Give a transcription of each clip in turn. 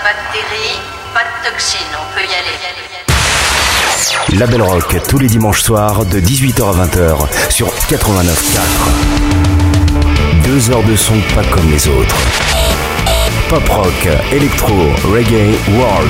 pas de terri, pas de toxines, on peut y aller. Label Rock tous les dimanches soirs de 18h à 20h sur 89.4. 2 heures de son pas comme les autres. Pop rock, électro, reggae, world.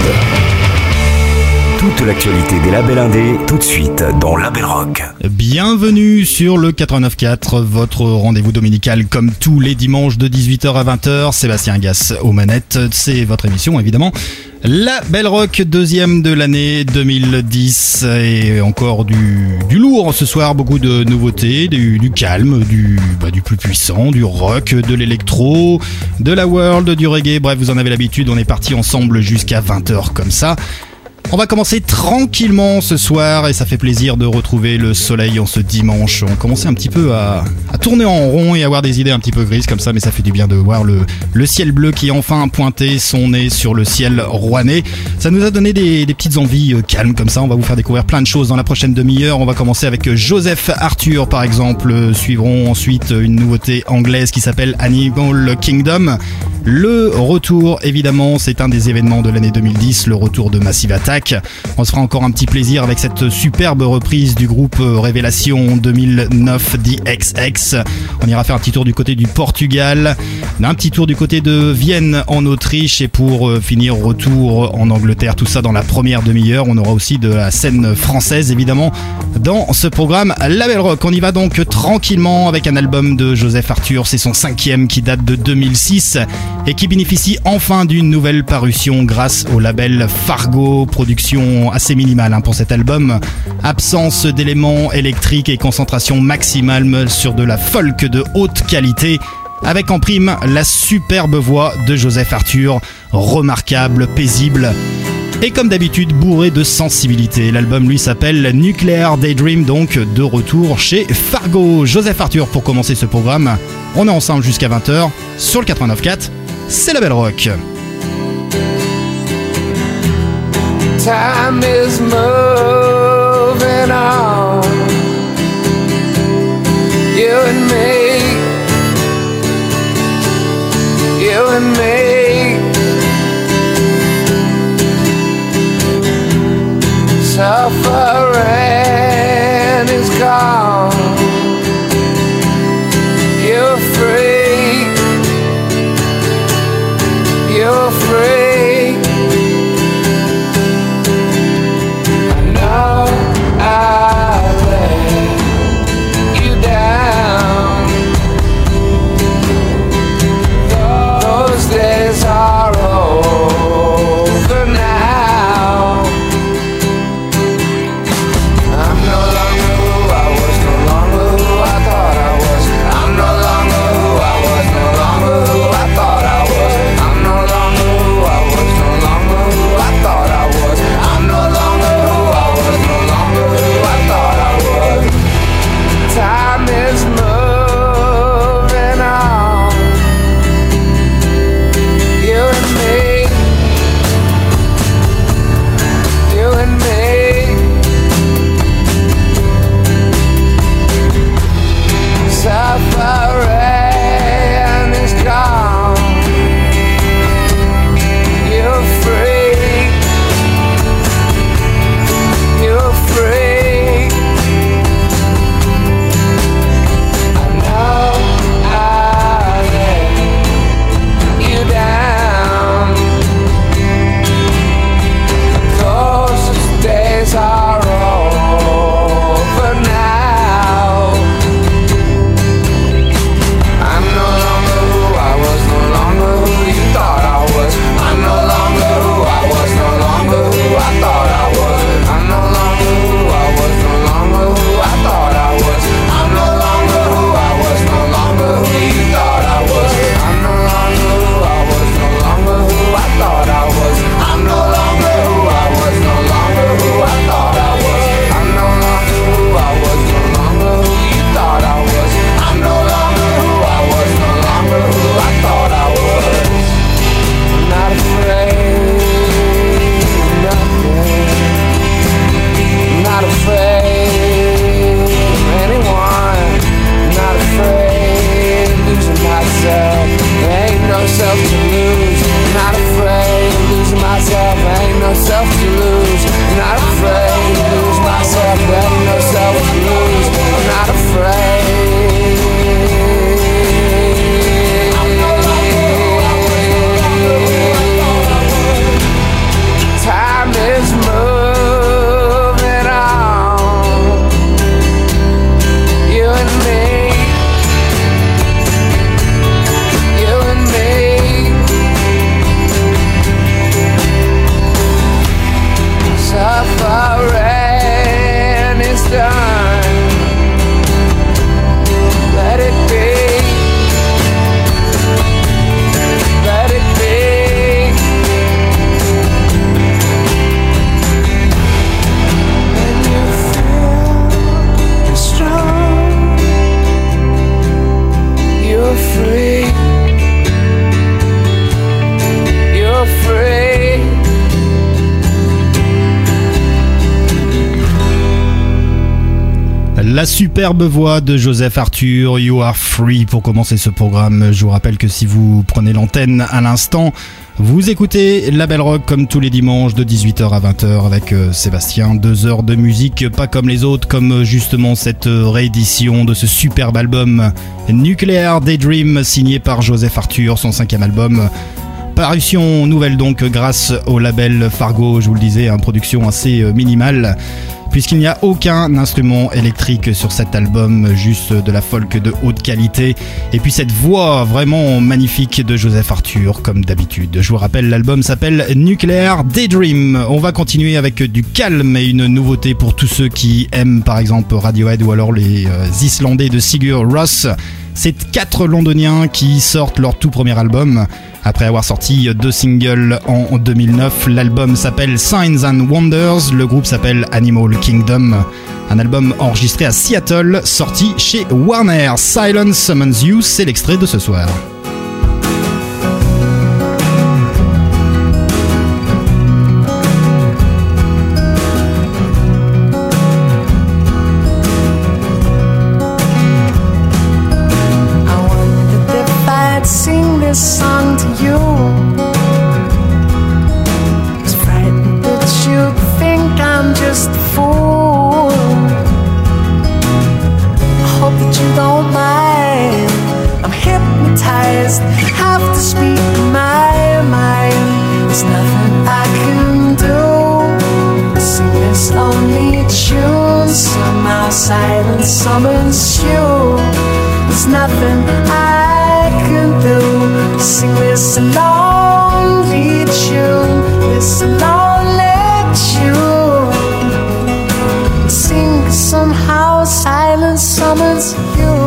Toute l'actualité des labels indés, tout de suite dans Label Rock. Bienvenue sur le 89.4, votre rendez-vous dominical comme tous les dimanches de 18h à 20h. Sébastien Gass aux manettes, c'est votre émission évidemment. Label Rock, deuxième de l'année 2010 et encore du lourd ce soir, beaucoup de nouveautés, du calme, du plus puissant, du rock, de l'électro, de la world, du reggae, bref vous en avez l'habitude, on est parti ensemble jusqu'à 20h comme ça. On va commencer tranquillement ce soir et ça fait plaisir de retrouver le soleil en ce dimanche. On commençait un petit peu à tourner en rond et avoir des idées un petit peu grises comme ça, mais ça fait du bien de voir le ciel bleu qui a enfin pointé son nez sur le ciel rouennais. Ça nous a donné des petites envies calmes comme ça. On va vous faire découvrir plein de choses dans la prochaine demi-heure. On va commencer avec Joseph Arthur par exemple. Suivront ensuite une nouveauté anglaise qui s'appelle Animal Kingdom. Le retour, évidemment, c'est un des événements de l'année 2010, le retour de Massive Attack. On se fera encore un petit plaisir avec cette superbe reprise du groupe Révélation 2009 DXX. On ira faire un petit tour du côté du Portugal, un petit tour du côté de Vienne en Autriche et pour finir retour en Angleterre. Tout ça dans la première demi-heure. On aura aussi de la scène française évidemment dans ce programme Label Rock. On y va donc tranquillement avec un album de Joseph Arthur. C'est son 5e qui date de 2006 et qui bénéficie enfin d'une nouvelle parution grâce au label Fargo. Production assez minimale pour cet album. Absence d'éléments électriques et concentration maximale sur de la folk de haute qualité. Avec en prime la superbe voix de Joseph Arthur, remarquable, paisible et comme d'habitude bourré de sensibilité. L'album lui s'appelle Nuclear Daydream, donc de retour chez Fargo. Joseph Arthur pour commencer ce programme. On est ensemble jusqu'à 20h sur le 89.4, c'est Label Rock. Time is moving on. You and me, you and me. Suffering is gone. You're free, you're free. Are La superbe voix de Joseph Arthur, You Are Free, pour commencer ce programme. Je vous rappelle que si vous prenez l'antenne à l'instant, vous écoutez La Belle Rock comme tous les dimanches de 18h à 20h avec Sébastien. 2 heures de musique pas comme les autres, comme justement cette réédition de ce superbe album Nuclear Daydream signé par Joseph Arthur, son 5e album. Parution nouvelle donc grâce au label Fargo, je vous le disais, une production assez minimale, puisqu'il n'y a aucun instrument électrique sur cet album, juste de la folk de haute qualité. Et puis cette voix vraiment magnifique de Joseph Arthur, comme d'habitude. Je vous rappelle, l'album s'appelle Nuclear Daydream. On va continuer avec du calme et une nouveauté pour tous ceux qui aiment par exemple Radiohead ou alors les Islandais de Sigur Rós. C'est 4 Londoniens qui sortent leur tout premier album. Après avoir sorti 2 singles en 2009, l'album s'appelle Signs and Wonders, le groupe s'appelle Animal Kingdom. Un album enregistré à Seattle, sorti chez Warner. Silence Summons You, c'est l'extrait de ce soir. Song to you, was frightened that you think I'm just a fool. I hope that you don't mind. I'm hypnotized, have to speak my mind. There's nothing I can do. I sing this lonely tune. Somehow silence summons you. There's nothing I can do. Sing this lonely tune, this lonely tune. Sing somehow silence summons you.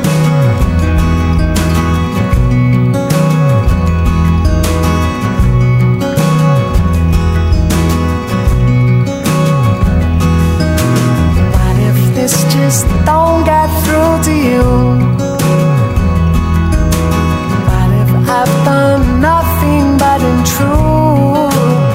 What if this just don't get through to you? I've done nothing but intrude.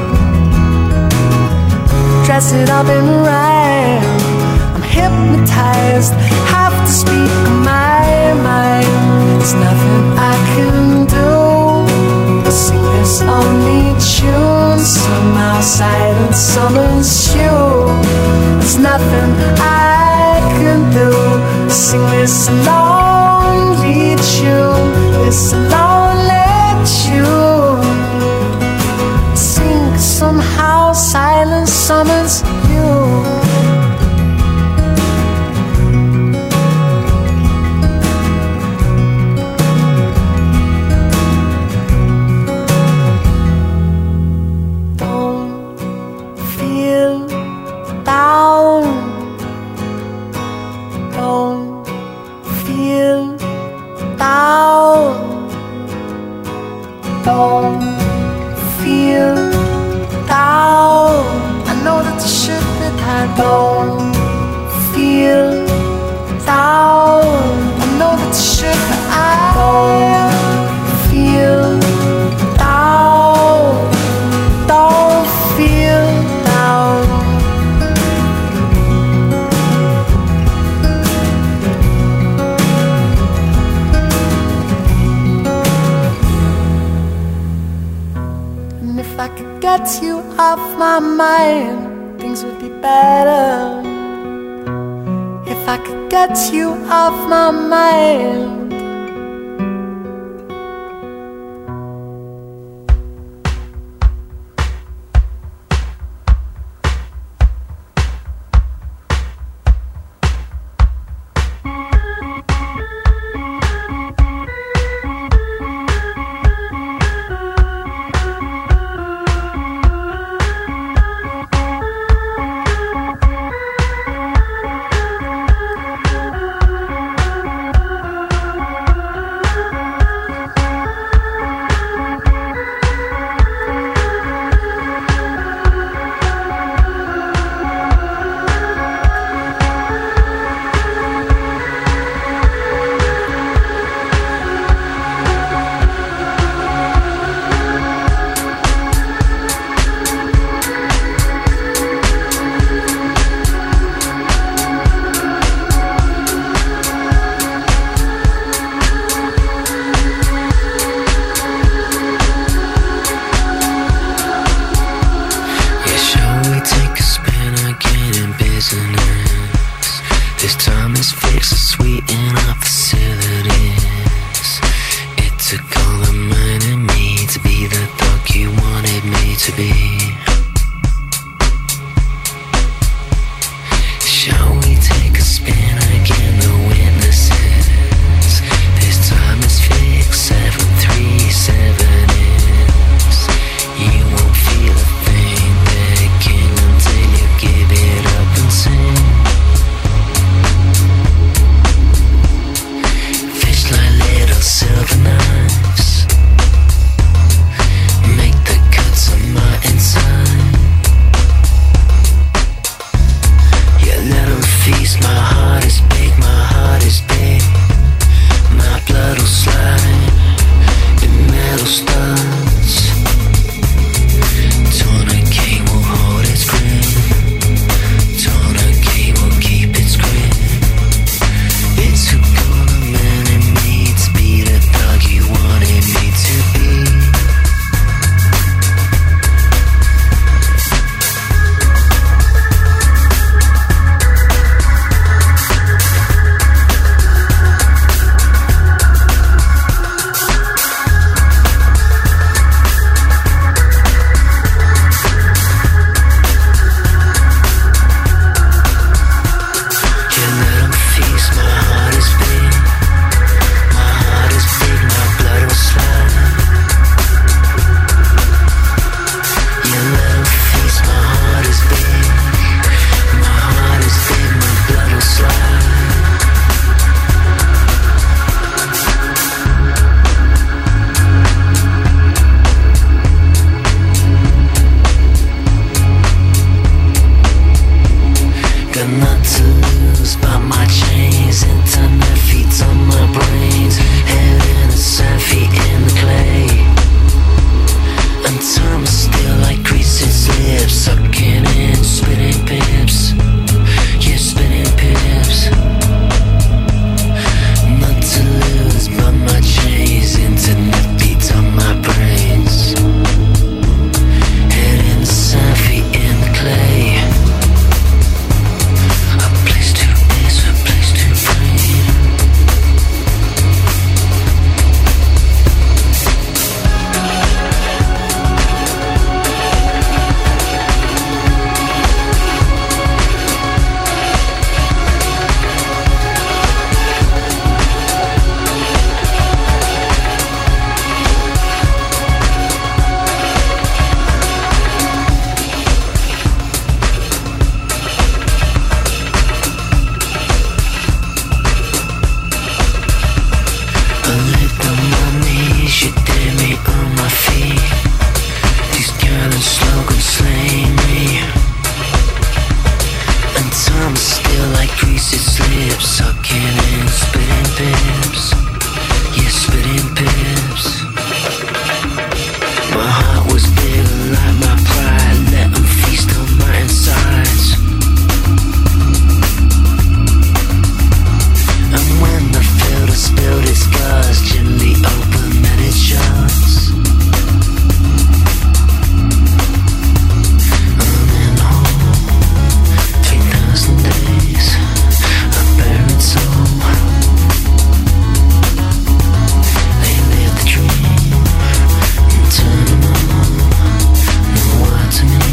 Dress it up in rhyme. I'm hypnotized, have to speak my mind. There's nothing I can do. Sing this only tune. Somehow silence summons you. There's nothing I can do. Sing this lonely tune. This lonely tune. Sing somehow silence summons you. Don't feel down. Don't feel down. Don't feel down. I know that you should be tired. Don't feel down. I know that you should, but I don't feel down. Don't feel down. And if I could get you off my mind, things would be better. If I could get you off my mind. be. Shall we take a spin again, the witnesses? This time is fixed, 737 is. You won't feel a thing again until you give it up and sing. Fish like little silver knives, make the cuts on my inside. Yeah, let 'em feast. My heart is big, my heart is big. My blood will slide in metal studs. Tourniquet will hold its grip. Tourniquet will keep its grip. It's who called a man in me to be the dog you wanted me to be. Got not to lose but my chains. Internet feeds on my brains. Head in the sand, feet in the clay. And time is still like greasy lips, sucking in, spitting pips. Yeah, spitting pips. Not to lose but my chains. Internet feeds on my brains. Head in the sand, feet in the clay. A place to miss, a place to breathe. I lived on my knees, you dare me on my feet. These gallon slogans slay me. And time is still like greasy slips, sucking in, spitting pips. Yeah, spitting pips. My heart was bigger like my pride. Let 'em feast on my insides. And when the filter spilled its scars, gently open and it shuts. I'm in home, 3,000 days, a buried soul. They live the dream and turn them on. No word to me.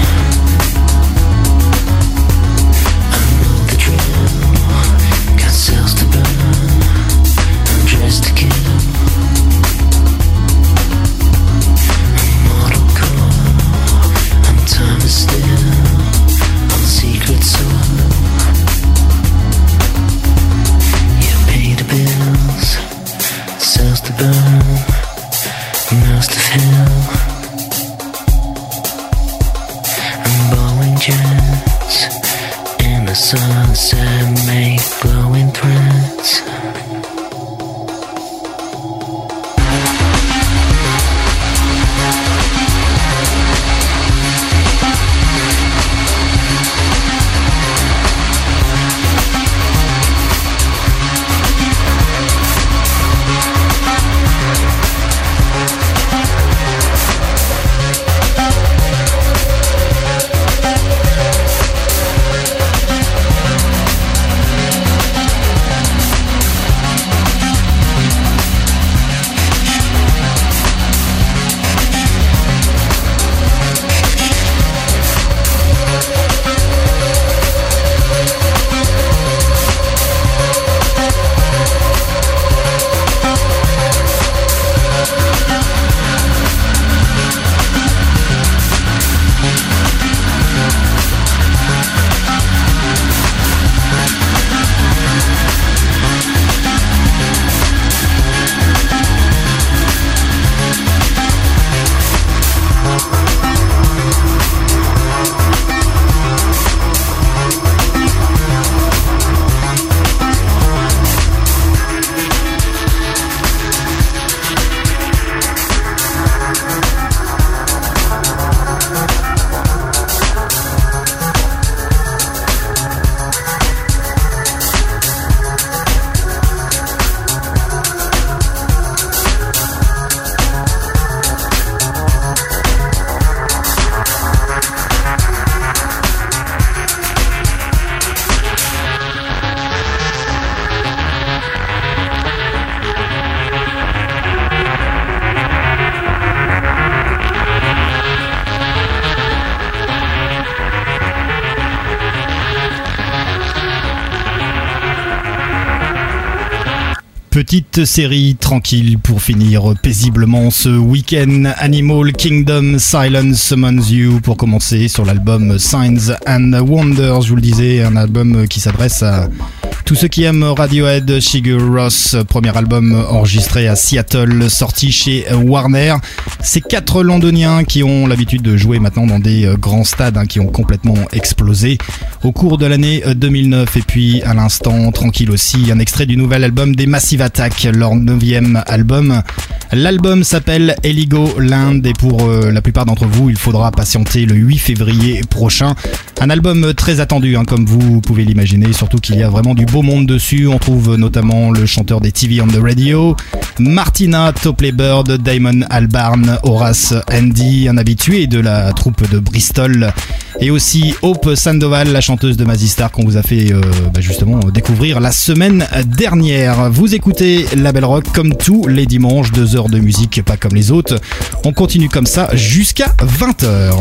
I know the drill. Got cells to burn, I'm dressed to kill. Immortal core, I'm time is still on secret soul. You pay the bills, cells to burn, most of hell. I'm Boeing jets in the sunset, make glowing threads. Petite série tranquille pour finir paisiblement ce week-end. Animal Kingdom Silence Summons You pour commencer sur l'album Signs and Wonders. Je vous le disais, un album qui s'adresse à tous ceux qui aiment Radiohead. Sigur Rós, premier album enregistré à Seattle, sorti chez Warner. Ces 4 londoniens qui ont l'habitude de jouer maintenant dans des grands stades qui ont complètement explosé au cours de l'année 2009. Et puis à l'instant, tranquille aussi, un extrait du nouvel album des Massive Attack, leur 9e album. L'album s'appelle Heligoland et pour la plupart d'entre vous, il faudra patienter le 8 février prochain. Un album très attendu, comme vous pouvez l'imaginer, surtout qu'il y a vraiment du beau monde dessus. On trouve notamment le chanteur des TV on the Radio, Martina Topley Bird, Damon Albarn, Horace Andy, un habitué de la troupe de Bristol, et aussi Hope Sandoval, la chanteuse de Mazzy Star qu'on vous a fait justement découvrir la semaine dernière. Vous écoutez La Belle Rock comme tous les dimanches, 2 heures de musique pas comme les autres. On continue comme ça jusqu'à 20h.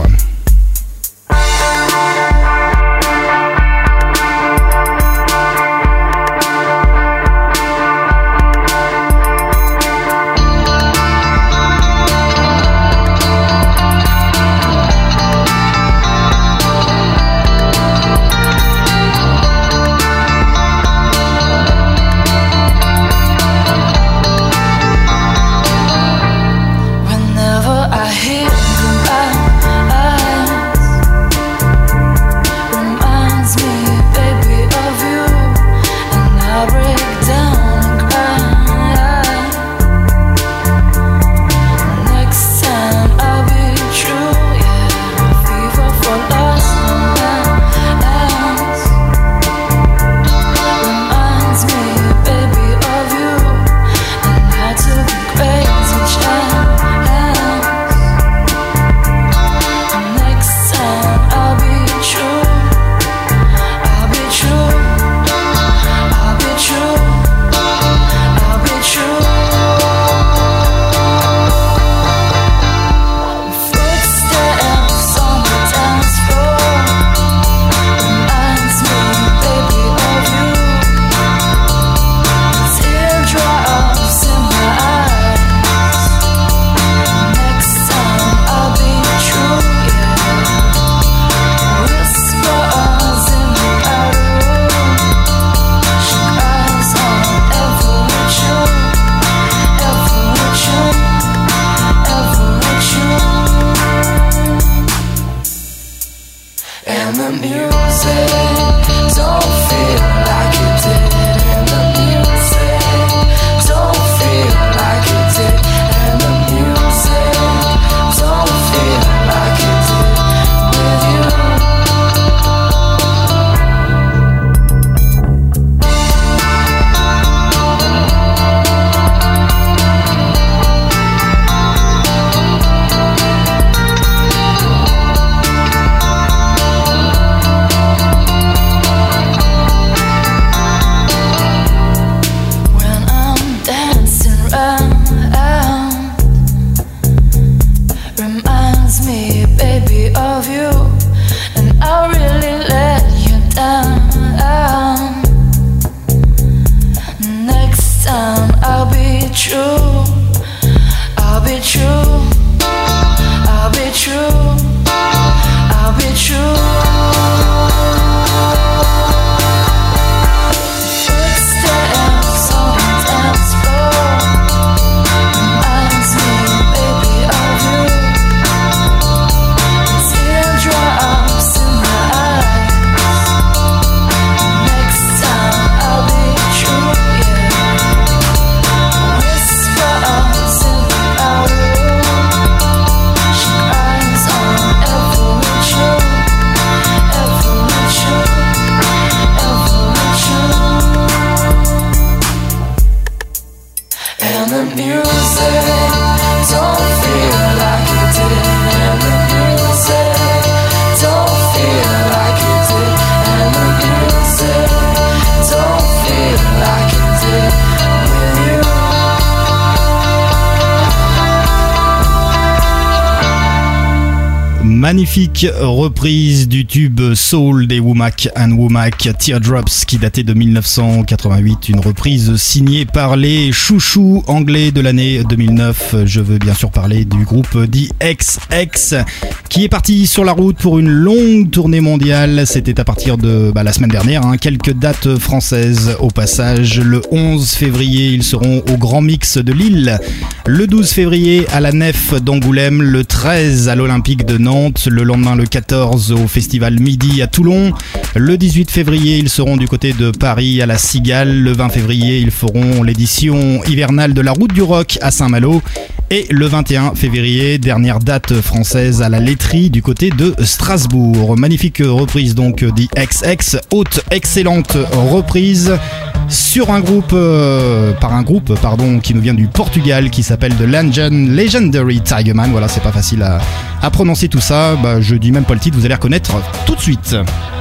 Magnifique reprise du tube Soul des Womack and Womack, Teardrops, qui datait de 1988, une reprise signée par les chouchous anglais de l'année 2009. Je veux bien sûr parler du groupe The XX, qui est parti sur la route pour une longue tournée mondiale. C'était à partir de la semaine dernière, quelques dates françaises au passage. Le 11 février, ils seront au Grand Mix de Lille, le 12 février à la Nef d'Angoulême, le 13 à l'Olympique de Nantes, le lendemain le 14 au Festival Midi à Toulon, le 18 février ils seront du côté de Paris à la Cigale, le 20 février ils feront l'édition hivernale de la Route du Rock à Saint-Malo et le 21 février, dernière date française à la Laiterie du côté de Strasbourg. Magnifique reprise donc The XX, haute excellente reprise sur un groupe qui nous vient du Portugal, qui s'appelle The Legendary Tigerman. Voilà, c'est pas facile à prononcer tout ça. Je dis même pas le titre, vous allez reconnaître tout de suite.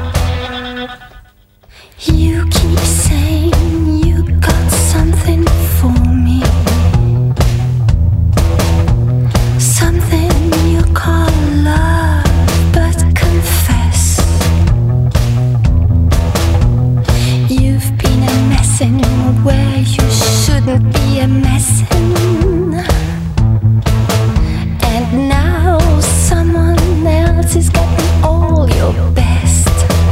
You keep saying you got something for me, something you call love, but confess you've been a messin' where you shouldn't be a messin', and now someone else is getting all your best.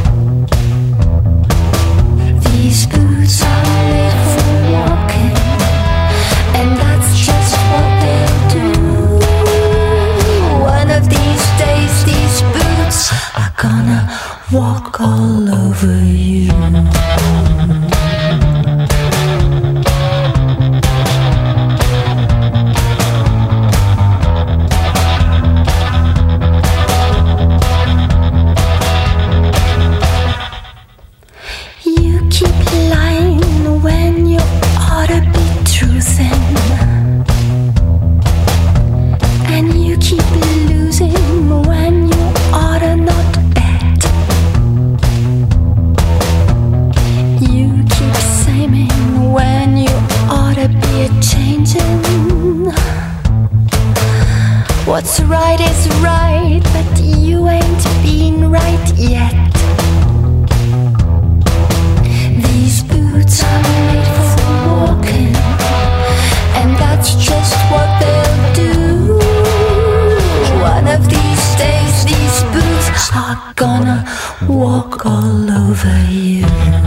These boots are made for walking, and that's just what they'll do. One of these days, these boots are gonna walk all over you. What's right is right, but you ain't been right yet. These boots are made for walking, and that's just what they'll do. One of these days, these boots are gonna walk all over you.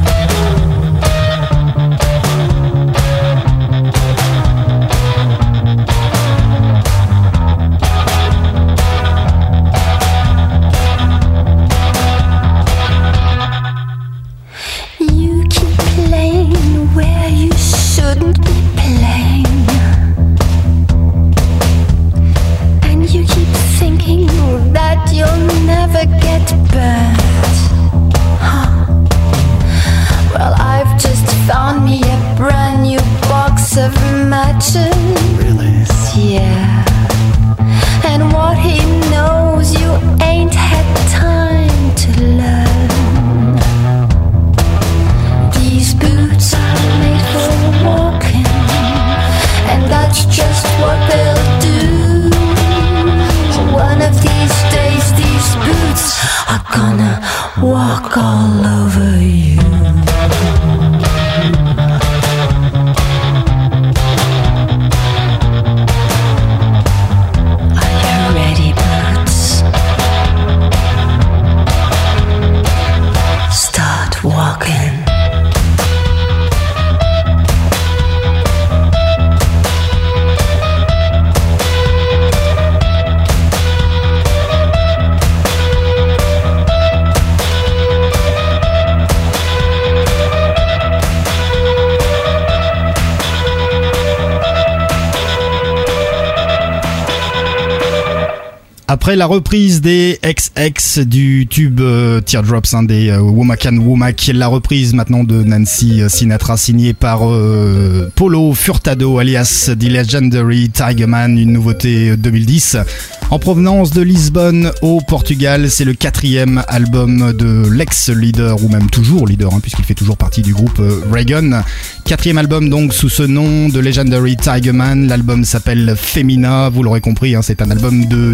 Walk all over you. Après la reprise des XX du tube Teardrops des Womack and Womack, la reprise maintenant de Nancy Sinatra signée par Paulo Furtado alias The Legendary Tigerman, une nouveauté 2010 en provenance de Lisbonne au Portugal. C'est le 4e album de l'ex-leader, ou même toujours leader puisqu'il fait toujours partie du groupe Reagan. 4e album donc sous ce nom de Legendary Tigerman. L'album s'appelle Femina, vous l'aurez compris, c'est un album de duo.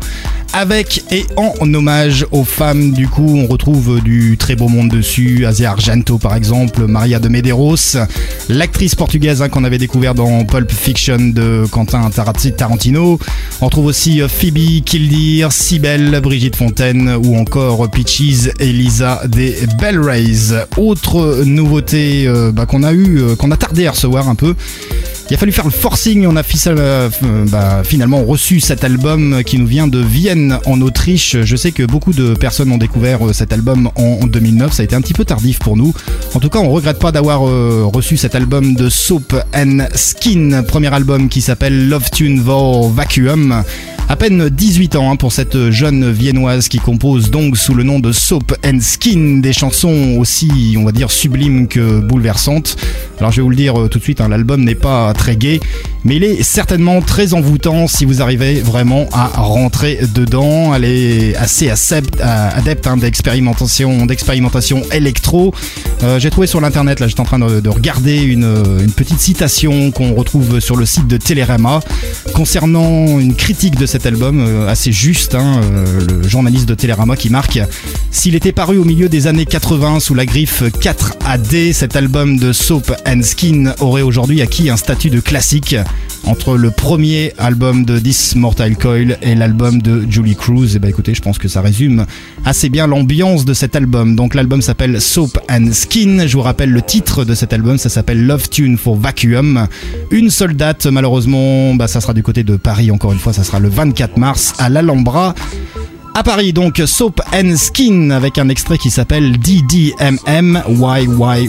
avec et en hommage aux femmes. Du coup, on retrouve du très beau monde dessus, Asia Argento par exemple, Maria de Medeiros, l'actrice portugaise qu'on avait découvert dans Pulp Fiction de Quentin Tarantino. On retrouve aussi Phoebe, Killdeer, Cybèle, Brigitte Fontaine ou encore Peaches et Lisa des Bell Rays. Autre nouveauté qu'on a tardé à recevoir un peu. Il a fallu faire le forcing, on a finalement reçu cet album qui nous vient de Vienne en Autriche. Je sais que beaucoup de personnes ont découvert cet album en 2009, ça a été un petit peu tardif pour nous. En tout cas, on regrette pas d'avoir reçu cet album de Soap and Skin, premier album qui s'appelle Love Tune for Vacuum. À peine 18 ans pour cette jeune viennoise qui compose donc sous le nom de Soap and Skin des chansons aussi, on va dire, sublimes que bouleversantes. Alors je vais vous le dire tout de suite, l'album n'est pas très gai, mais il est certainement très envoûtant si vous arrivez vraiment à rentrer dedans. Elle est assez adepte d'expérimentation électro. J'ai trouvé sur l'internet, là j'étais en train de regarder une petite citation qu'on retrouve sur le site de Télérama concernant une critique de cet album assez juste, le journaliste de Télérama qui marque: s'il était paru au milieu des années 80 sous la griffe 4AD, cet album de Soap and Skin aurait aujourd'hui acquis un statut de classique entre le premier album de This Mortal Coil et l'album de Julie Cruz. Et écoutez, je pense que ça résume assez bien l'ambiance de cet album. Donc l'album s'appelle Soap and Skin. Je vous rappelle le titre de cet album, ça s'appelle Love Tune for Vacuum. Une seule date, malheureusement, ça sera du côté de Paris, encore une fois, ça sera le 24 mars à l'Alhambra à Paris. Donc Soap and Skin avec un extrait qui s'appelle DDMM Why.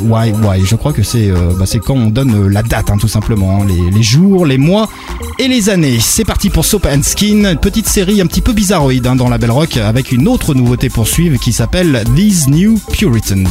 Je crois que c'est quand on donne la date, tout simplement, les jours, les mois et les années. C'est parti pour Soap and Skin, une petite série un petit peu bizarroïde dans la Belle Rock, avec une autre nouveauté pour suivre qui s'appelle These New Puritans.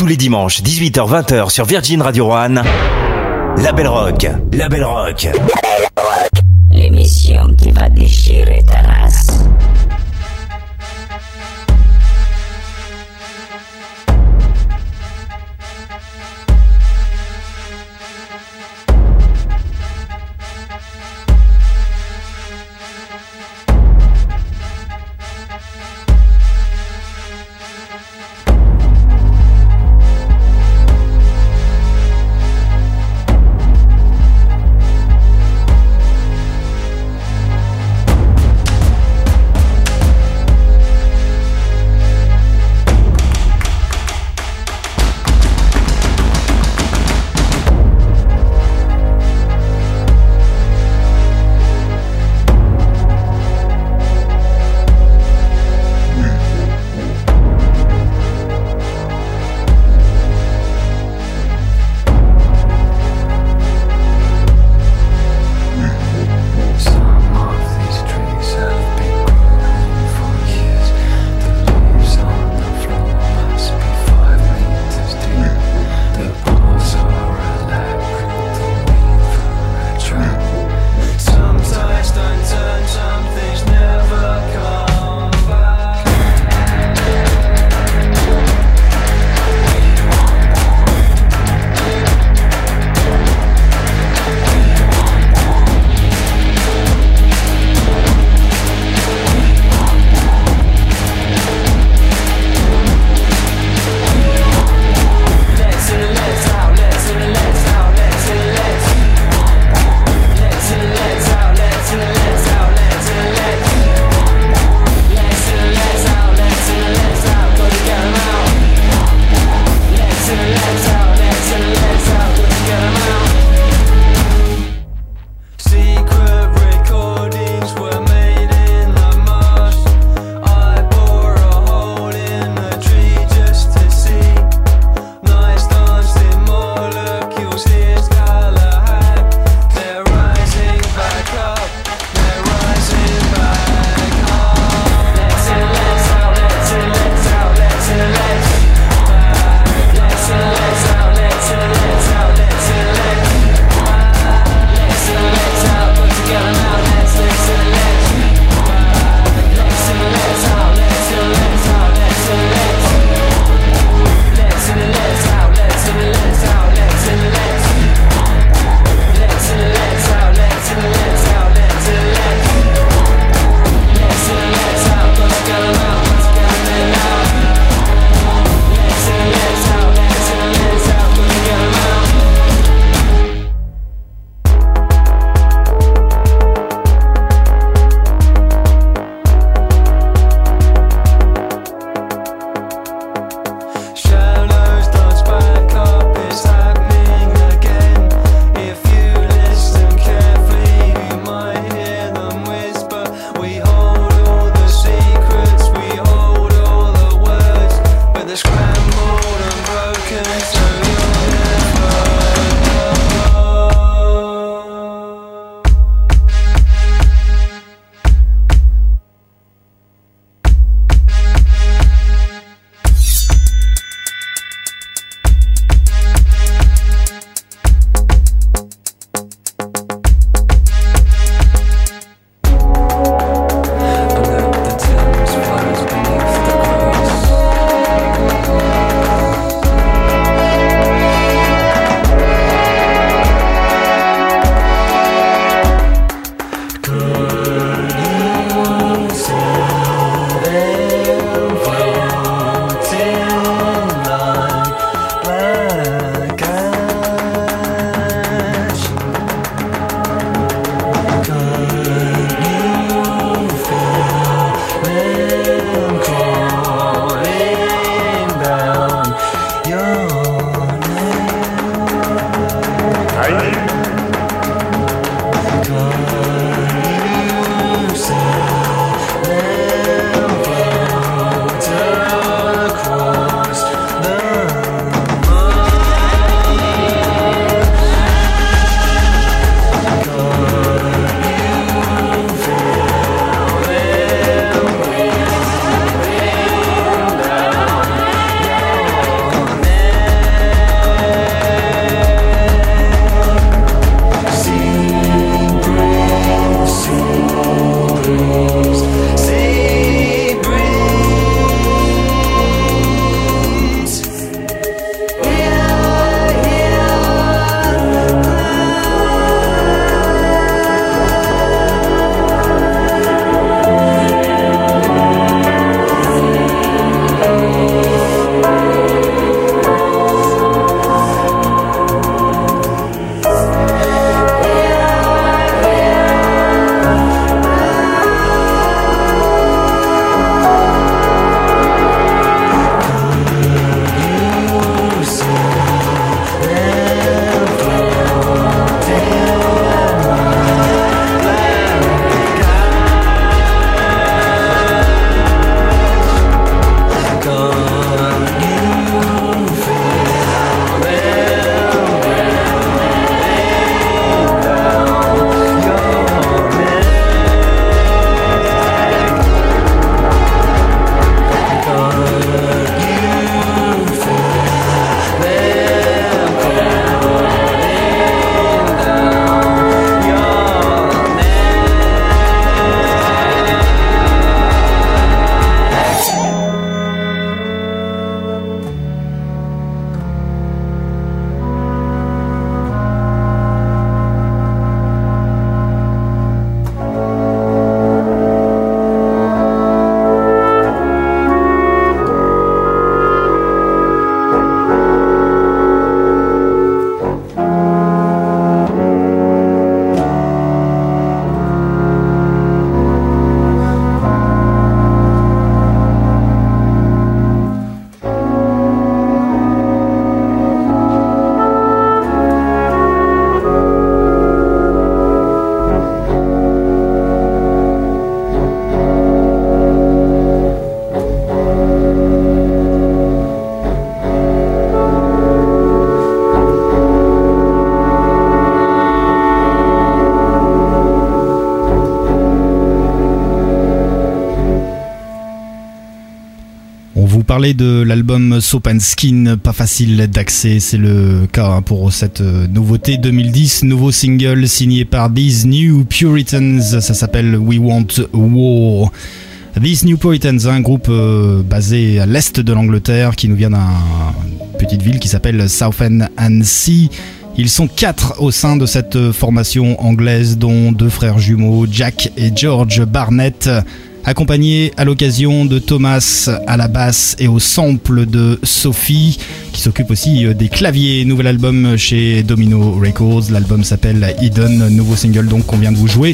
Tous les dimanches, 18h-20h sur Virgin Radio One. La Belle Rock. La Belle Rock. L'émission qui va déchirer ta race. Parler de l'album Soap and Skin, pas facile d'accès, c'est le cas pour cette nouveauté 2010, nouveau single signé par These New Puritans, ça s'appelle We Want War. These New Puritans, un groupe basé à l'est de l'Angleterre qui nous vient d'une petite ville qui s'appelle Southend-on-Sea. Ils sont 4 au sein de cette formation anglaise, dont 2 frères jumeaux, Jack et George Barnett, accompagné à l'occasion de Thomas à la basse et au sample de Sophie, qui s'occupe aussi des claviers. Nouvel album chez Domino Records, l'album s'appelle Hidden, nouveau single donc qu'on vient de vous jouer.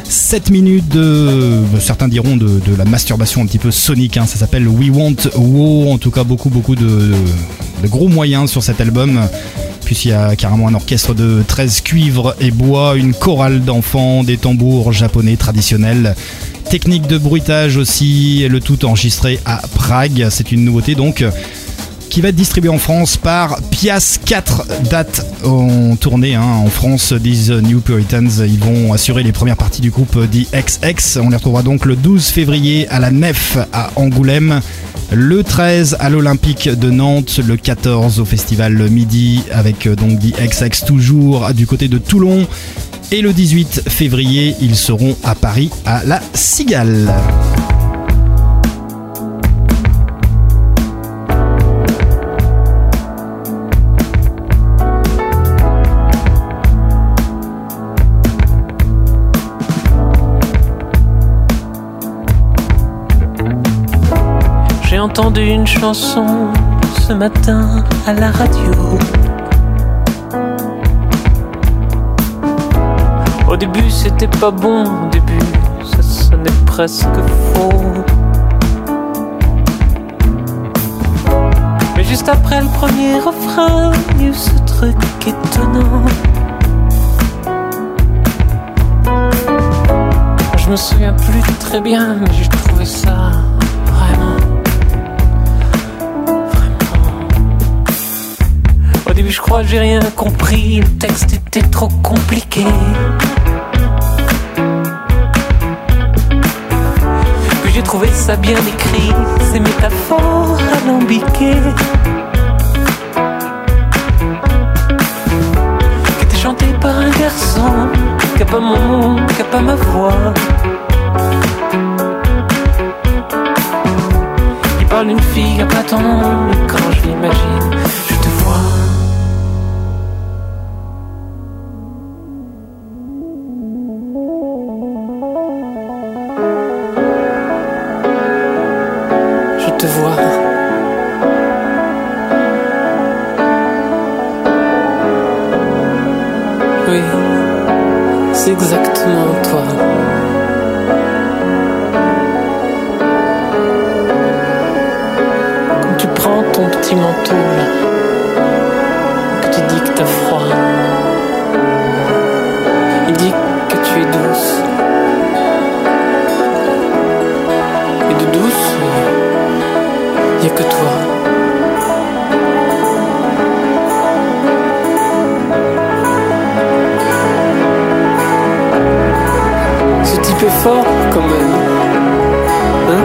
7 minutes de, certains diront de la masturbation un petit peu sonique, hein. Ça s'appelle We Want War, en tout cas beaucoup de gros moyens sur cet album. Puisqu'il y a carrément un orchestre de 13 cuivres et bois, une chorale d'enfants, des tambours japonais traditionnels, technique de bruitage aussi, le tout enregistré à Prague. C'est une nouveauté donc qui va être distribuée en France par Pias. 4 dates en tournée en France. These New Puritans, ils vont assurer les premières parties du groupe The XX. On les retrouvera donc le 12 février à la Nef à Angoulême, le 13 à l'Olympique de Nantes, le 14 au Festival Midi avec donc The XX toujours du côté de Toulon, et le 18 février ils seront à Paris à la Cigale. J'ai entendu une chanson ce matin à la radio. Au début c'était pas bon, au début ça sonnait presque faux. Mais juste après le premier refrain, il y a eu ce truc étonnant. Je me souviens plus très bien, mais j'ai trouvé ça vraiment. Au début je crois que j'ai rien compris, le texte était trop compliqué. Puis j'ai trouvé ça bien écrit, ces métaphores alambiquées qui étaient chantées par un garçon qui a pas mon nom, qui a pas ma voix. Il parle d'une fille à pas tant, mais quand je l'imagine, je te vois. Je te vois. Oui, c'est exactement toi. Quand tu prends ton petit manteau là, que tu dis que t'as froid, il dit que tu es douce. Et de douce, y a que toi. Ce type est fort quand même, hein?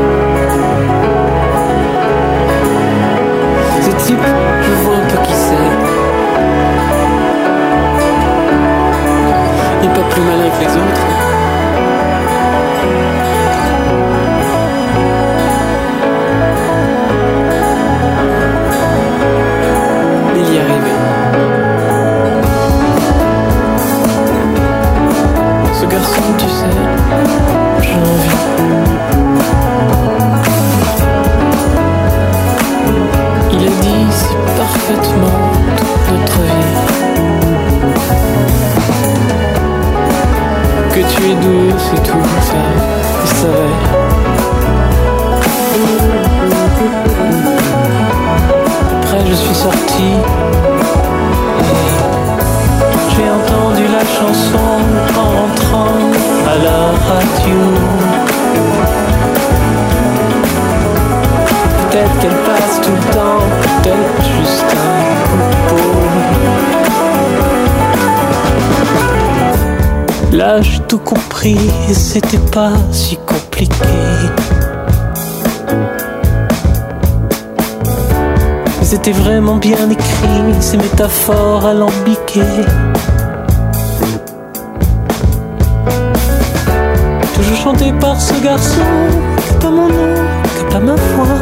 Ce type, je vois un peu qui c'est. Il est pas plus malin que les autres. Il y est arrivé. Ce garçon, tu sais, j'ai envie. Il a dit si parfaitement toute notre vie que tu es douce et tout ça, il savait. Après je suis sorti et j'ai entendu la chanson en rentrant à la radio. Peut-être qu'elle passe tout le temps, peut-être juste un coup. Là j'ai tout compris et c'était pas si compliqué. C'était vraiment bien écrit, ces métaphores alambiquées. Toujours chanté par ce garçon, qui n'a pas mon nom, qui n'a pas ma voix.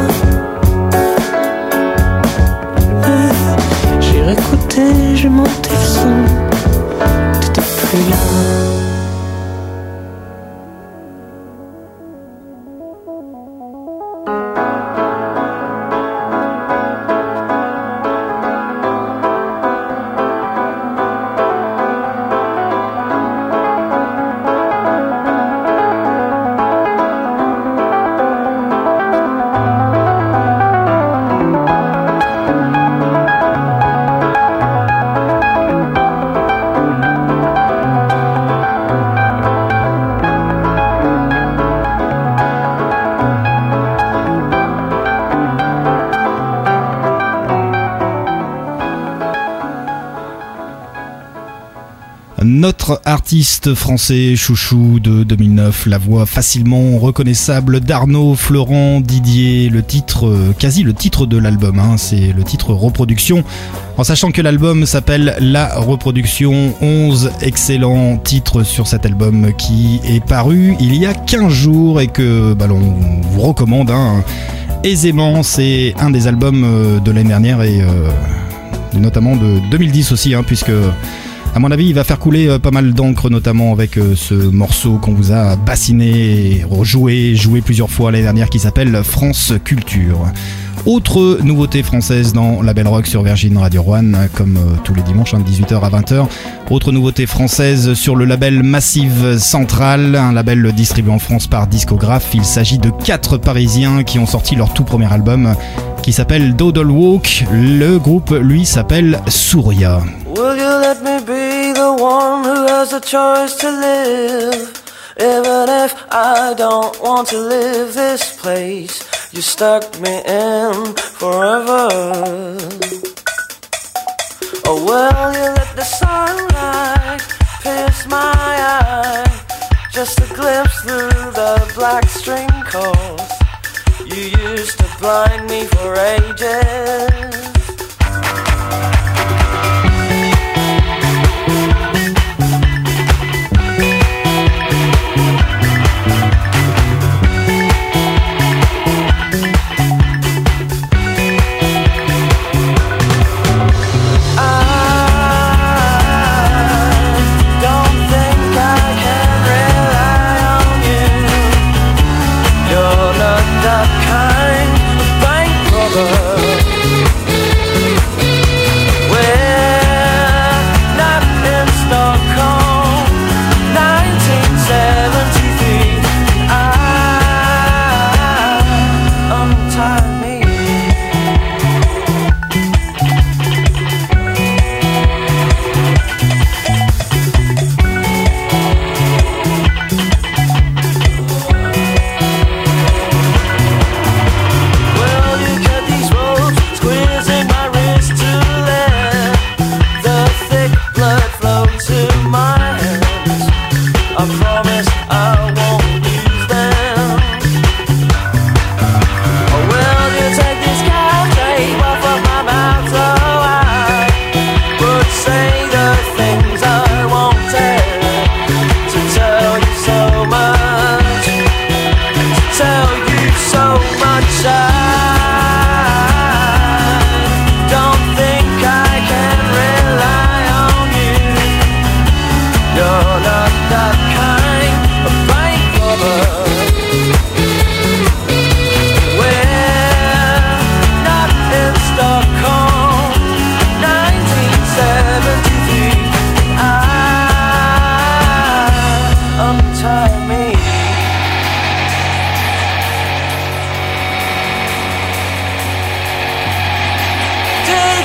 J'ai réécouté, j'ai monté le son, t'étais plus là. Notre artiste français chouchou de 2009, la voix facilement reconnaissable d'Arnaud Florent Didier, le titre, quasi le titre de l'album, hein, c'est le titre Reproduction, en sachant que l'album s'appelle La Reproduction. 11 excellents titres sur cet album qui est paru il y a 15 jours et que l'on vous recommande aisément. C'est un des albums de l'année dernière et notamment de 2010 aussi, puisque à mon avis, il va faire couler pas mal d'encre, notamment avec ce morceau qu'on vous a bassiné, joué plusieurs fois l'année dernière, qui s'appelle France Culture. Autre nouveauté française dans la Belle Rock sur Virgin Radio One, comme tous les dimanches, de 18h à 20h. Autre nouveauté française sur le label Massive Central, un label distribué en France par Discographe. Il s'agit de 4 Parisiens qui ont sorti leur tout premier album, qui s'appelle Dawdle Walk. Le groupe, lui, s'appelle Souria. Will you let me be the one who has a choice to live? Even if I don't want to live this place, you stuck me in forever. Oh, will you let the sunlight pierce my eye? Just a glimpse through the black string chords. You used to blind me for ages.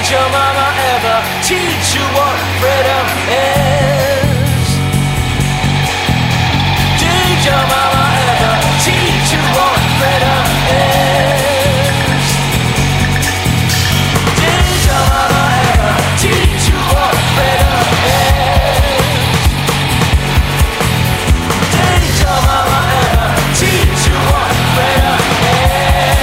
your mama ever teach you what freedom is? Did your mama ever teach you what freedom is? Did your mama ever teach you what freedom is? Did your mama ever teach you what freedom is?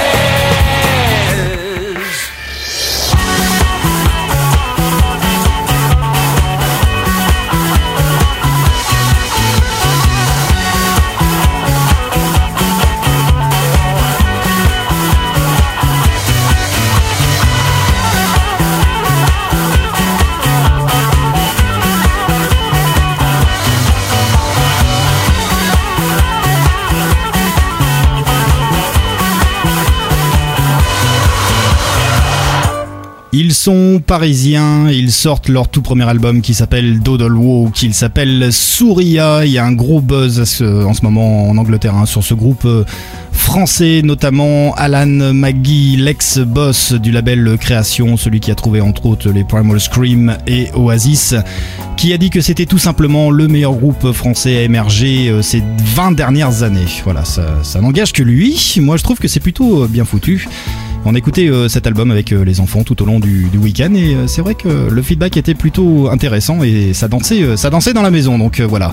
Ils sont parisiens, ils sortent leur tout premier album qui s'appelle Dodel Walk, il s'appelle Souria. Il y a un gros buzz en ce moment en Angleterre sur ce groupe français, notamment Alan McGee, l'ex-boss du label Création, celui qui a trouvé entre autres les Primal Scream et Oasis, qui a dit que c'était tout simplement le meilleur groupe français à émerger ces 20 dernières années. Voilà, ça n'engage que lui. Moi je trouve que c'est plutôt bien foutu. On a écouté cet album avec les enfants tout au long du week-end et c'est vrai que le feedback était plutôt intéressant et ça dansait dans la maison, donc voilà.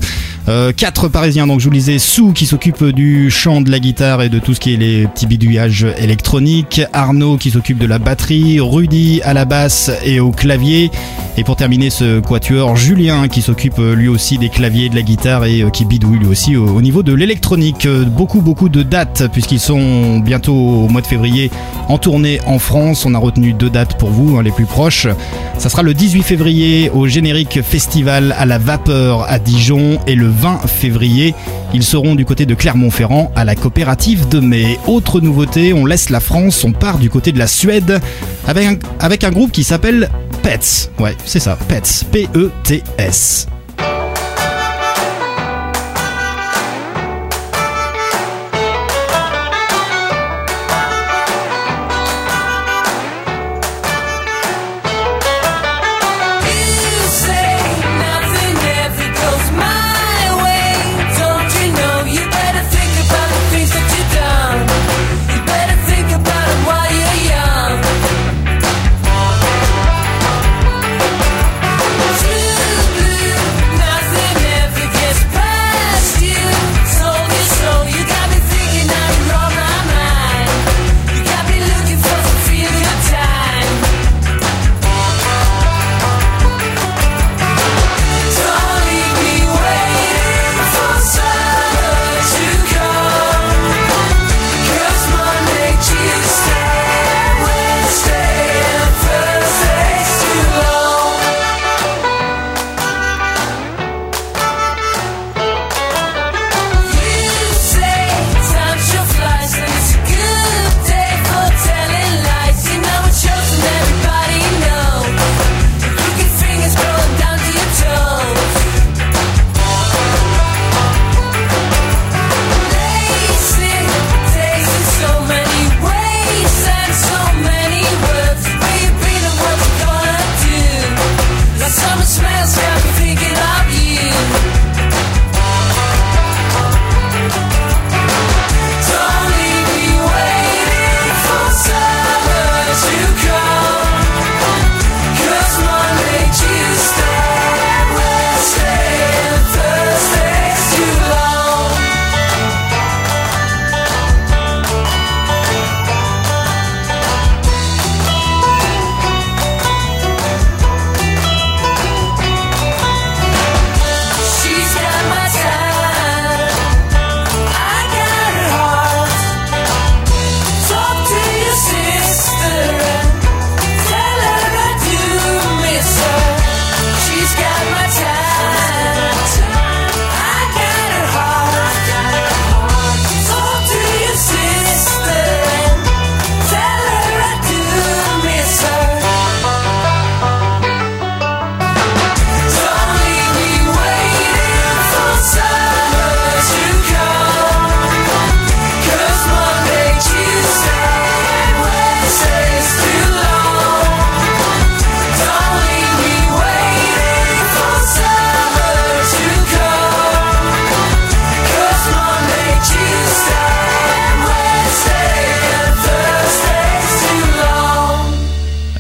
4 parisiens, donc je vous le disais, Sou qui s'occupe du chant, de la guitare et de tout ce qui est les petits bidouillages électroniques, Arnaud qui s'occupe de la batterie, Rudy à la basse et au clavier, et pour terminer ce quatuor, Julien qui s'occupe lui aussi des claviers, de la guitare et qui bidouille lui aussi au niveau de l'électronique. Beaucoup de dates puisqu'ils sont bientôt au mois de février en tournée en France. On a retenu 2 dates pour vous, les plus proches. Ça sera le 18 février au Générique Festival à la Vapeur à Dijon et le 20 février, ils seront du côté de Clermont-Ferrand à la Coopérative de Mai. Autre nouveauté, on laisse la France, on part du côté de la Suède avec un groupe qui s'appelle Pets. Ouais, c'est ça, Pets, P-E-T-S. Blue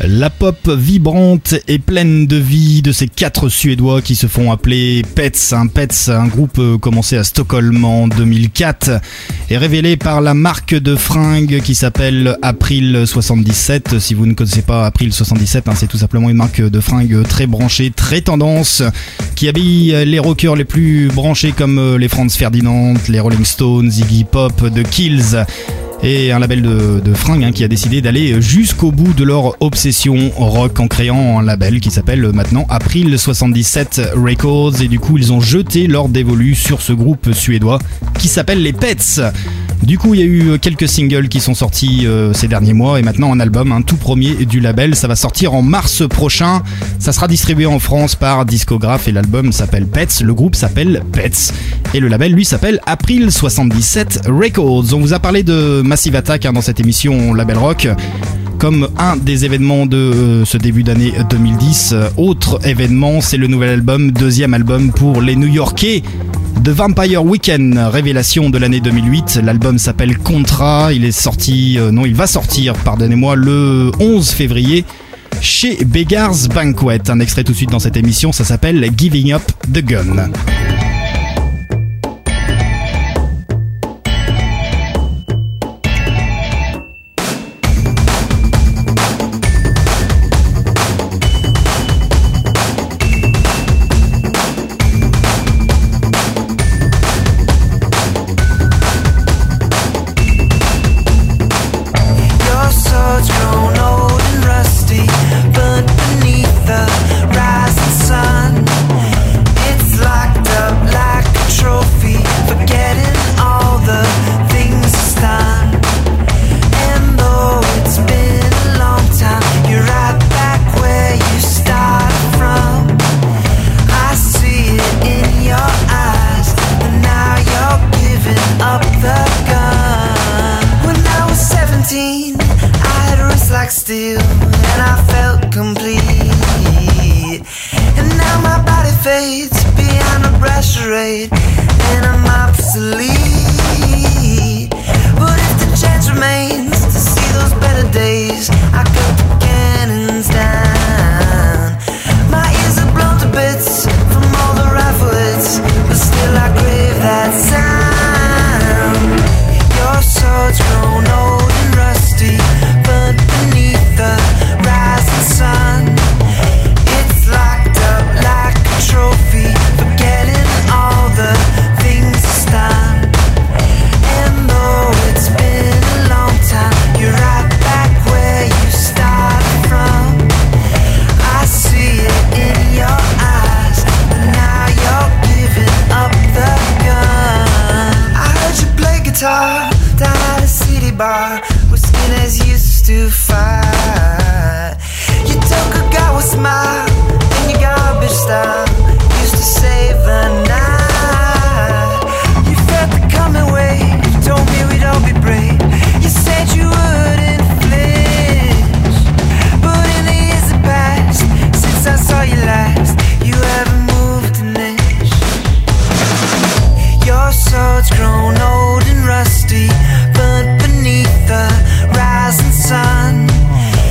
La pop vibrante et pleine de vie de ces 4 Suédois qui se font appeler Pets. Pets, un groupe commencé à Stockholm en 2004 et révélé par la marque de fringues qui s'appelle April 77. Si vous ne connaissez pas April 77, c'est tout simplement une marque de fringues très branchée, très tendance, qui habille les rockers les plus branchés comme les Franz Ferdinand, les Rolling Stones, Iggy Pop, The Kills. Et un label de fringues qui a décidé d'aller jusqu'au bout de leur obsession rock en créant un label qui s'appelle maintenant April 77 Records. Et du coup, ils ont jeté leur dévolu sur ce groupe suédois qui s'appelle les Pets. Du coup, il y a eu quelques singles qui sont sortis ces derniers mois et maintenant un album, un tout premier du label. Ça va sortir en mars prochain. Ça sera distribué en France par Discographe et l'album s'appelle Pets. Le groupe s'appelle Pets et le label, lui, s'appelle April 77 Records. On vous a parlé de Massive Attack dans cette émission Label Rock comme un des événements de ce début d'année 2010. Autre événement, c'est le nouvel album, deuxième album pour les New-Yorkais, The Vampire Weekend, révélation de l'année 2008. L'album s'appelle Contra. Il va sortir, pardonnez-moi, le 11 février chez Beggars Banquet. Un extrait tout de suite dans cette émission, ça s'appelle Giving Up the Gun. Grown old and rusty, but beneath the rising sun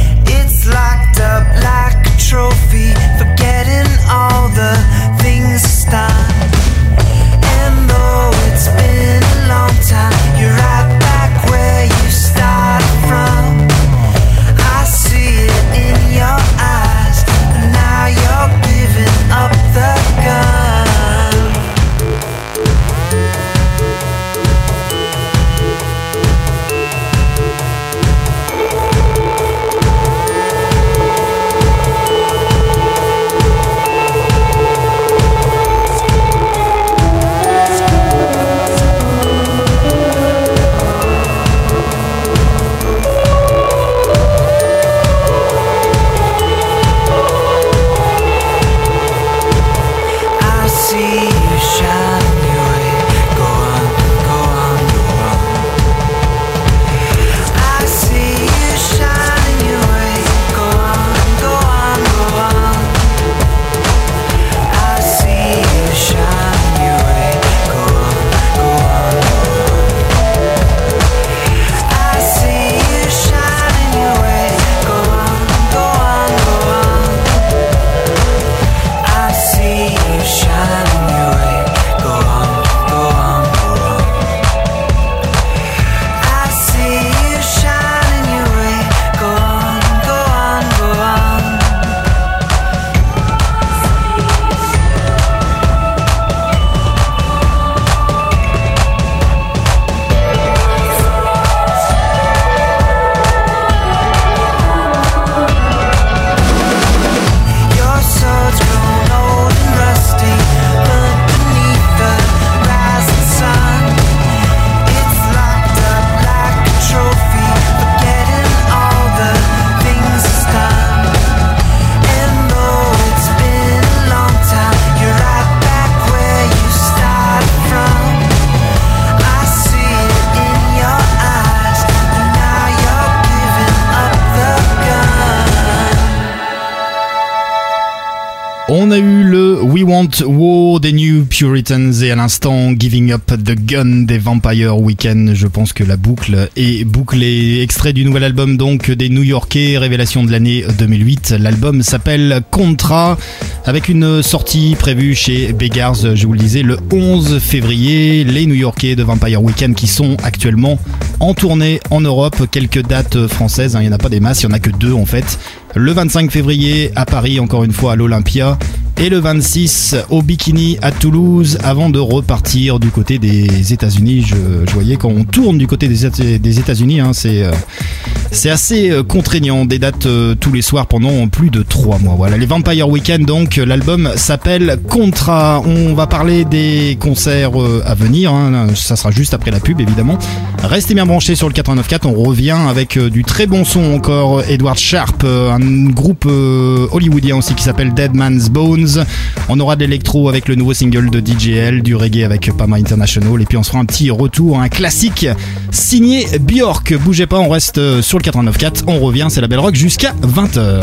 On a eu le We Want War des New Puritans et à l'instant Giving Up the Gun des Vampire Weekend. Je pense que la boucle est bouclée. Extrait du nouvel album donc des New-Yorkais, révélation de l'année 2008. L'album s'appelle Contra avec une sortie prévue chez Beggars, je vous le disais, le 11 février. Les New-Yorkais de Vampire Weekend qui sont actuellement en tournée en Europe. Quelques dates françaises, il n'y en a pas des masses, il n'y en a que 2 en fait. Le 25 février à Paris, encore une fois à l'Olympia, et le 26 au Bikini à Toulouse, avant de repartir du côté des États-Unis. Je voyais quand on tourne du côté des États-Unis, c'est assez contraignant, des dates tous les soirs pendant plus de 3 mois. Voilà, les Vampire Weekend, donc l'album s'appelle Contra. On va parler des concerts à venir, ça sera juste après la pub évidemment. Restez bien branchés sur le 89.4, on revient avec du très bon son encore. Edward Sharp, un groupe hollywoodien aussi qui s'appelle Dead Man's Bones. On aura de l'électro avec le nouveau single de DJL, du reggae avec Pama International, et puis on se fera un petit retour, un classique signé Björk. Bougez pas, on reste sur le 89.4, on revient, c'est la Belle Rock jusqu'à 20h.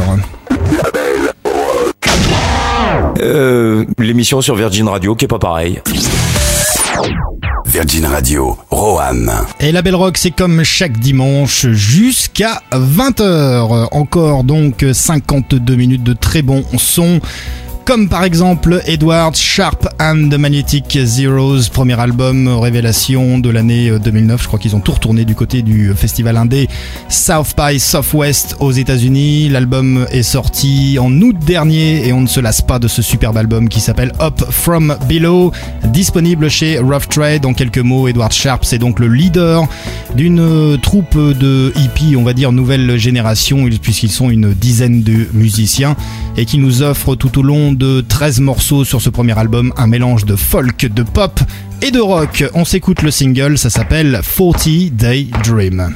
L'émission sur Virgin Radio qui est pas pareil. Virgin Radio, Roanne. Et la Belle Rock, c'est comme chaque dimanche jusqu'à 20h. Encore donc 52 minutes de très bon son. Comme par exemple Edward Sharp and the Magnetic Zeros, premier album révélation de l'année 2009. Je crois qu'ils ont tout retourné du côté du festival indé South by Southwest aux États-Unis. L'album est sorti en août dernier et on ne se lasse pas de ce superbe album qui s'appelle Up From Below, disponible chez Rough Trade. En quelques mots, Edward Sharp, c'est donc le leader d'une troupe de hippies, on va dire nouvelle génération, puisqu'ils sont une dizaine de musiciens et qui nous offrent tout au long de 13 morceaux sur ce premier album un mélange de folk, de pop et de rock. On s'écoute le single, ça s'appelle 40 Day Dream.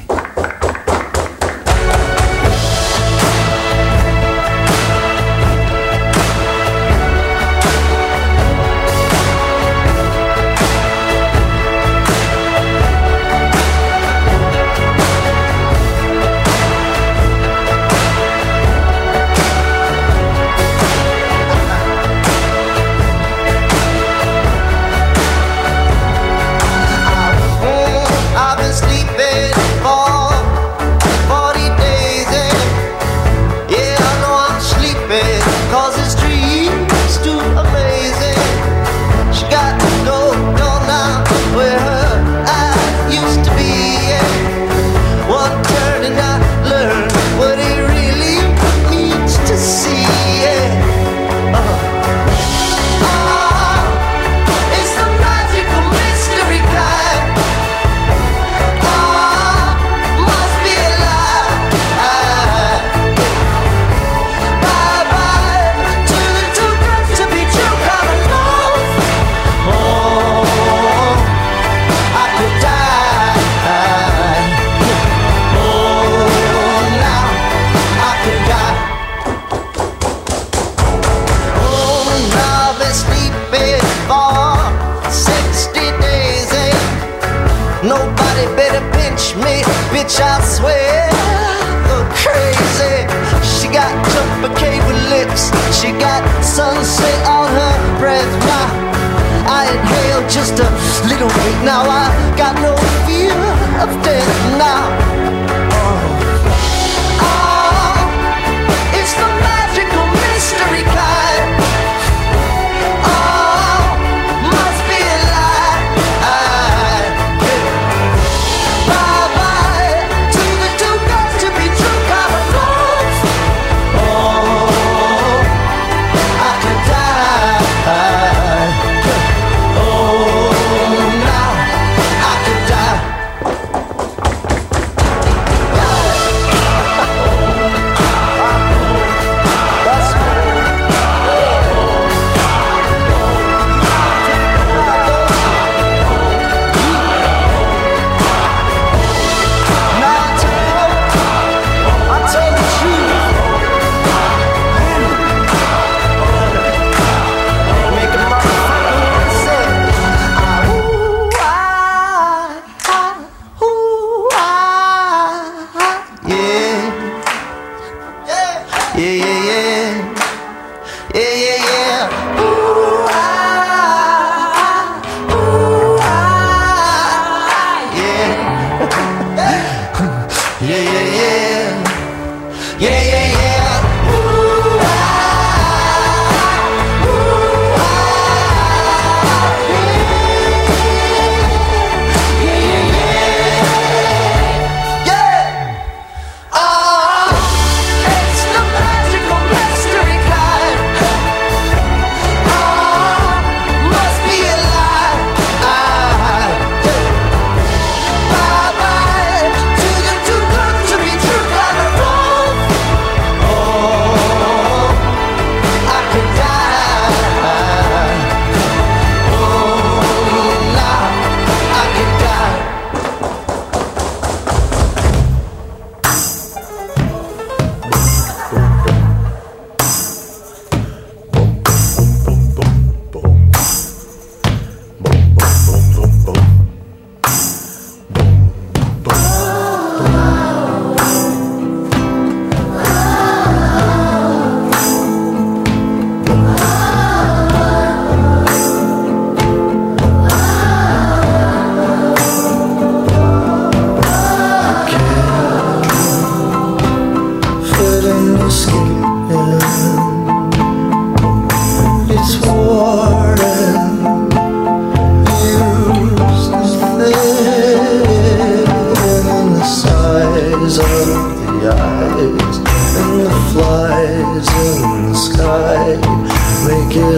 the eyes and the flies in the sky make it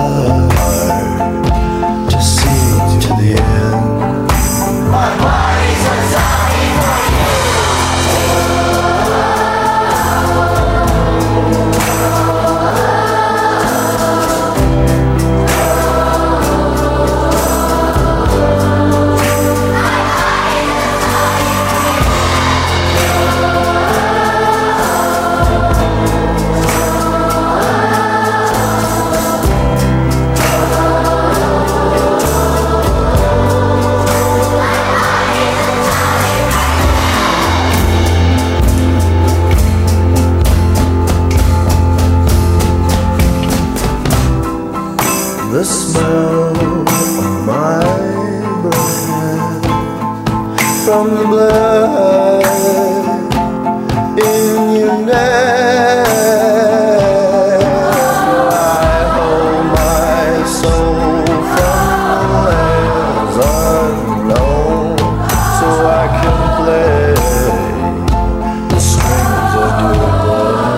hard to see to the end. My body's a zombie for you. The smell of my breath from the blood in your neck. I hold my soul from the lands unknown, so I can play the strings of your blood.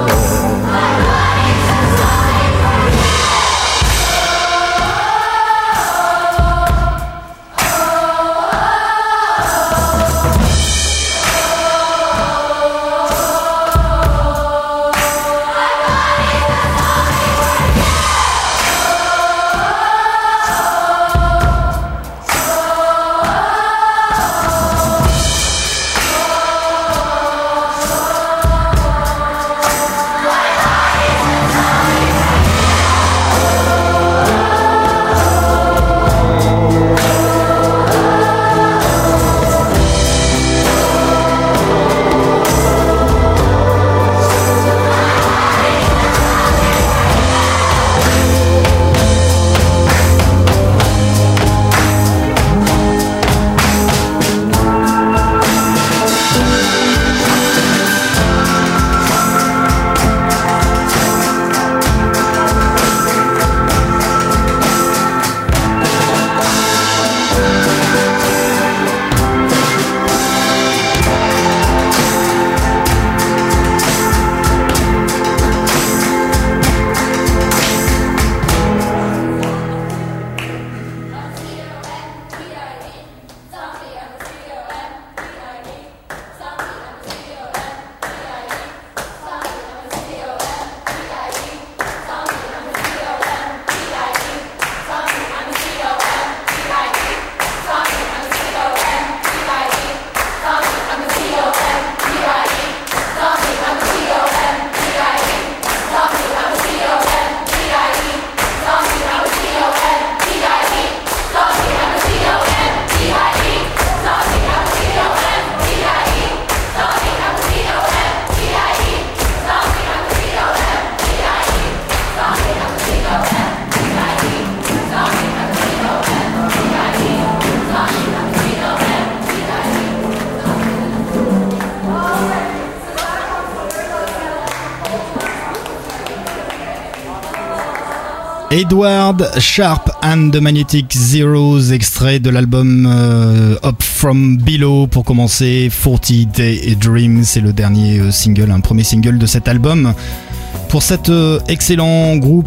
Edward Sharpe and the Magnetic Zeros, extrait de l'album Up From Below. Pour commencer, 40 Day Dream, c'est le dernier single, un premier single de cet album. Pour cet excellent groupe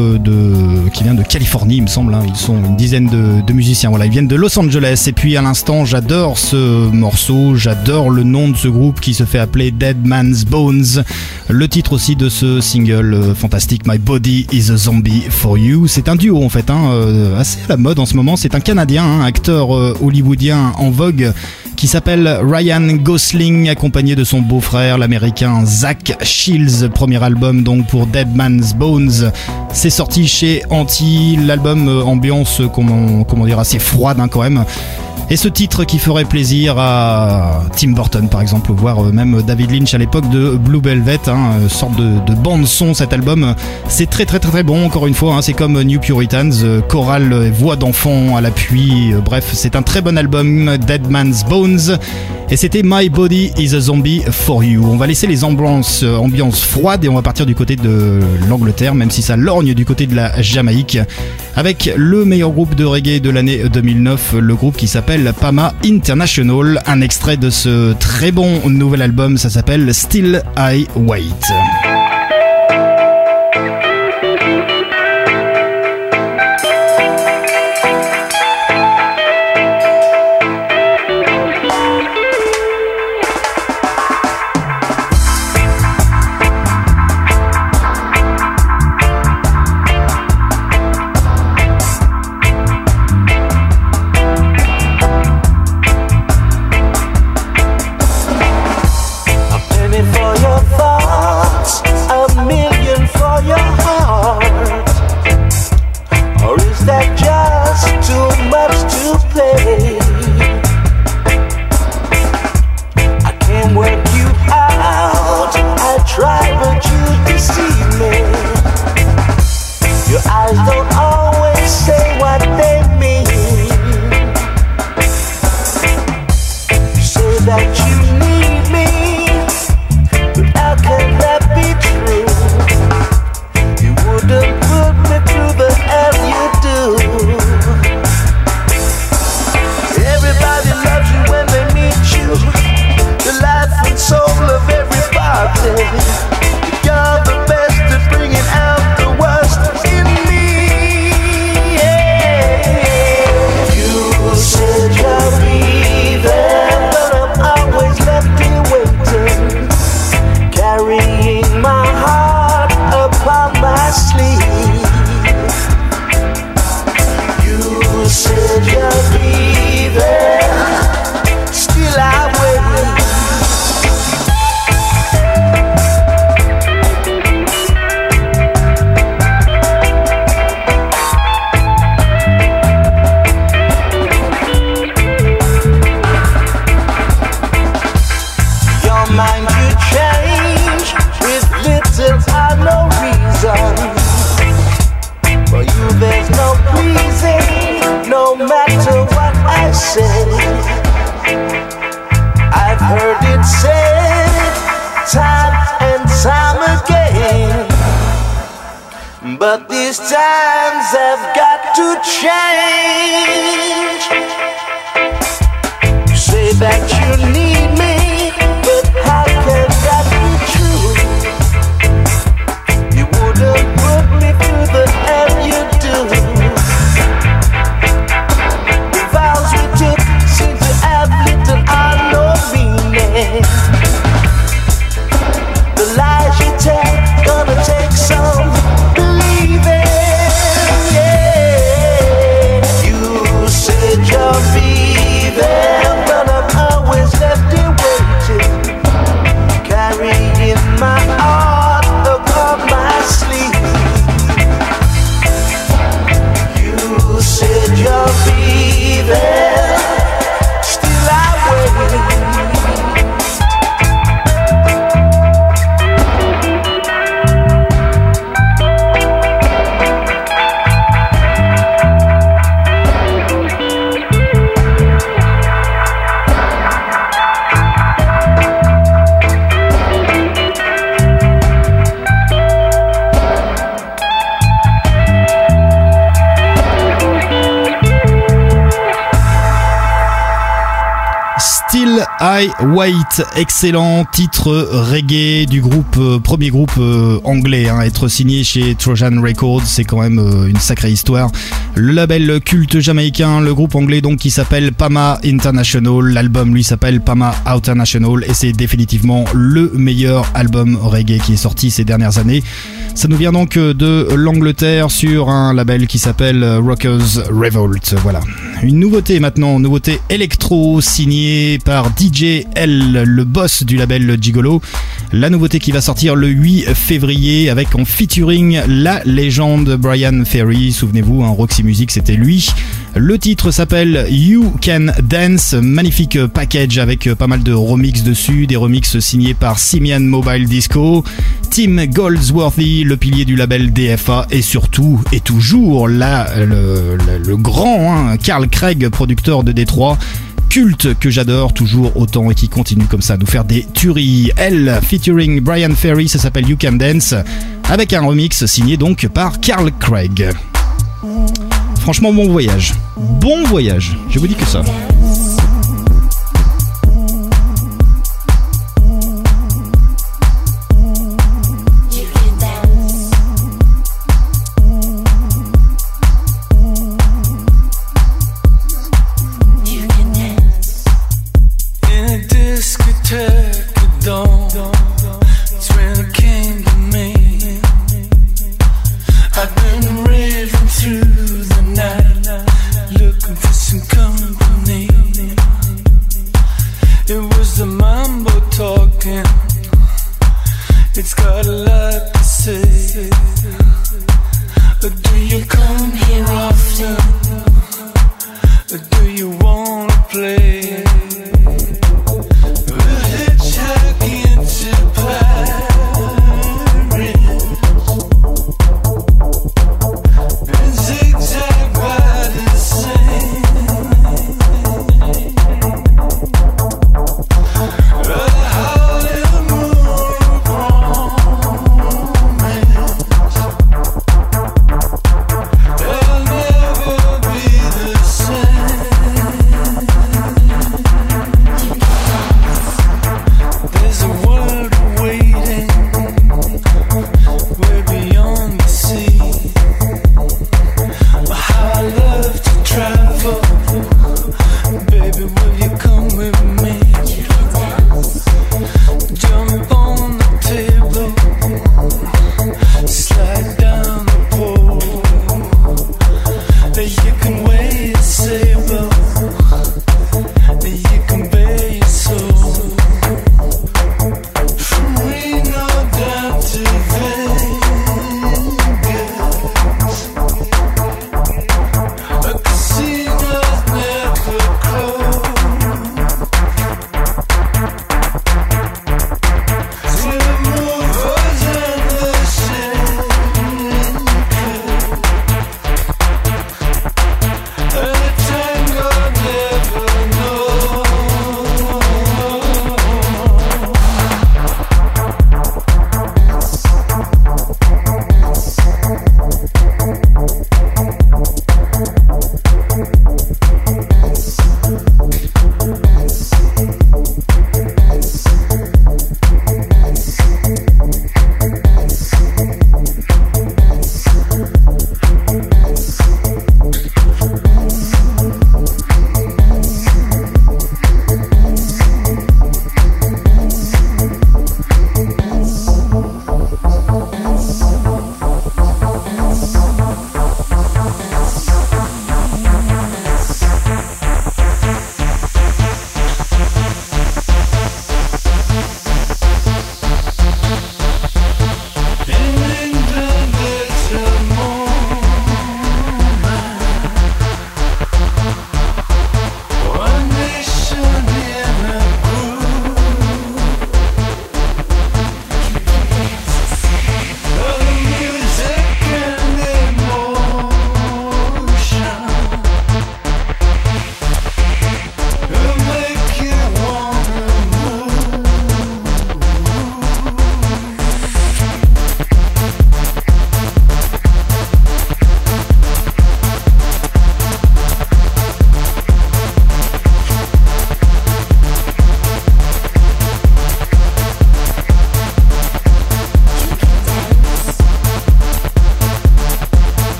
qui vient de Californie, il me semble, hein. Ils sont une dizaine de musiciens. Voilà, ils viennent de Los Angeles. Et puis à l'instant, j'adore ce morceau, j'adore le nom de ce groupe qui se fait appeler Dead Man's Bones. Le titre aussi de ce single fantastique, My Body Is a Zombie for You. C'est un duo en fait, assez à la mode en ce moment. C'est un Canadien, acteur hollywoodien en vogue, qui s'appelle Ryan Gosling, accompagné de son beau-frère, l'américain Zach Shields. Premier album donc pour Dead Man's Bones. C'est sorti chez Anti. L'album ambiance, comment dire, assez froide quand même. Et ce titre qui ferait plaisir à Tim Burton par exemple, voire même David Lynch à l'époque de Blue Velvet, sorte de bande son cet album. C'est très très très très bon, encore une fois, c'est comme New Puritans, chorale, voix d'enfant à l'appui, bref, c'est un très bon album, Dead Man's Bones. Et c'était My Body Is a Zombie for You. On va laisser les ambiances froides et on va partir du côté de l'Angleterre, même si ça lorgne du côté de la Jamaïque, avec le meilleur groupe de reggae de l'année 2009, le groupe qui s'appelle s'appelle Pama International. Un extrait de ce très bon nouvel album, ça s'appelle Still I Wait. But these times have got to change. You say that you need me, but how can that be true? You wouldn't put me through the hell you do. The vows we took seem to have little or no meaning. The lies you tell gonna take some I Wait, excellent titre reggae du groupe, premier groupe anglais, hein, être signé chez Trojan Records, c'est quand même une sacrée histoire. Le label culte jamaïcain, le groupe anglais donc qui s'appelle Pama International, l'album lui s'appelle Pama International et c'est définitivement le meilleur album reggae qui est sorti ces dernières années. Ça nous vient donc de l'Angleterre sur un label qui s'appelle Rockers Revolt. Voilà. Une nouveauté maintenant, nouveauté électro signée par DJ L, le boss du label Gigolo. La nouveauté qui va sortir le 8 février avec en featuring la légende Brian Ferry. Souvenez-vous, hein, Roxy Music, c'était lui. Le titre s'appelle You Can Dance, magnifique package avec pas mal de remix dessus, des remixes signés par Simian Mobile Disco, Tim Goldsworthy, le pilier du label DFA et surtout et toujours le grand Carl Craig, producteur de Détroit, culte que j'adore toujours autant et qui continue comme ça à nous faire des tueries. Elle featuring Brian Ferry, ça s'appelle You Can Dance avec un remix signé donc par Carl Craig. Franchement bon voyage, je vous dis que ça.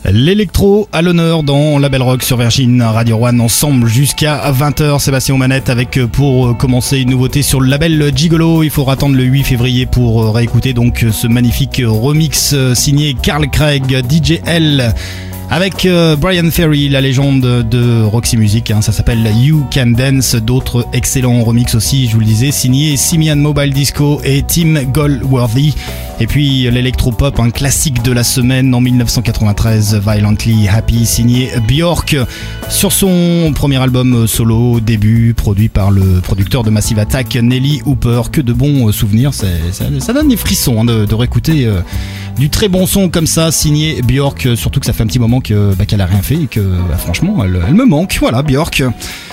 L'électro à l'honneur dans la Belle Rock sur Virgin Radio One, ensemble jusqu'à 20h. Sébastien aux manettes avec, pour commencer, une nouveauté sur le label Gigolo. Il faudra attendre le 8 février pour réécouter donc ce magnifique remix signé Carl Craig, DJL, avec Brian Ferry, la légende de Roxy Music, ça s'appelle You Can Dance. D'autres excellents remix aussi, je vous le disais, signés Simian Mobile Disco et Tim Goldworthy. Et puis l'électropop, un classique de la semaine en 1993, Violently Happy, signé Björk, sur son premier album solo, début, produit par le producteur de Massive Attack, Nelly Hooper. Que de bons souvenirs, ça donne des frissons de réécouter du très bon son comme ça, signé Björk, surtout que ça fait un petit moment qu'elle a rien fait et que franchement elle me manque. Voilà, Björk.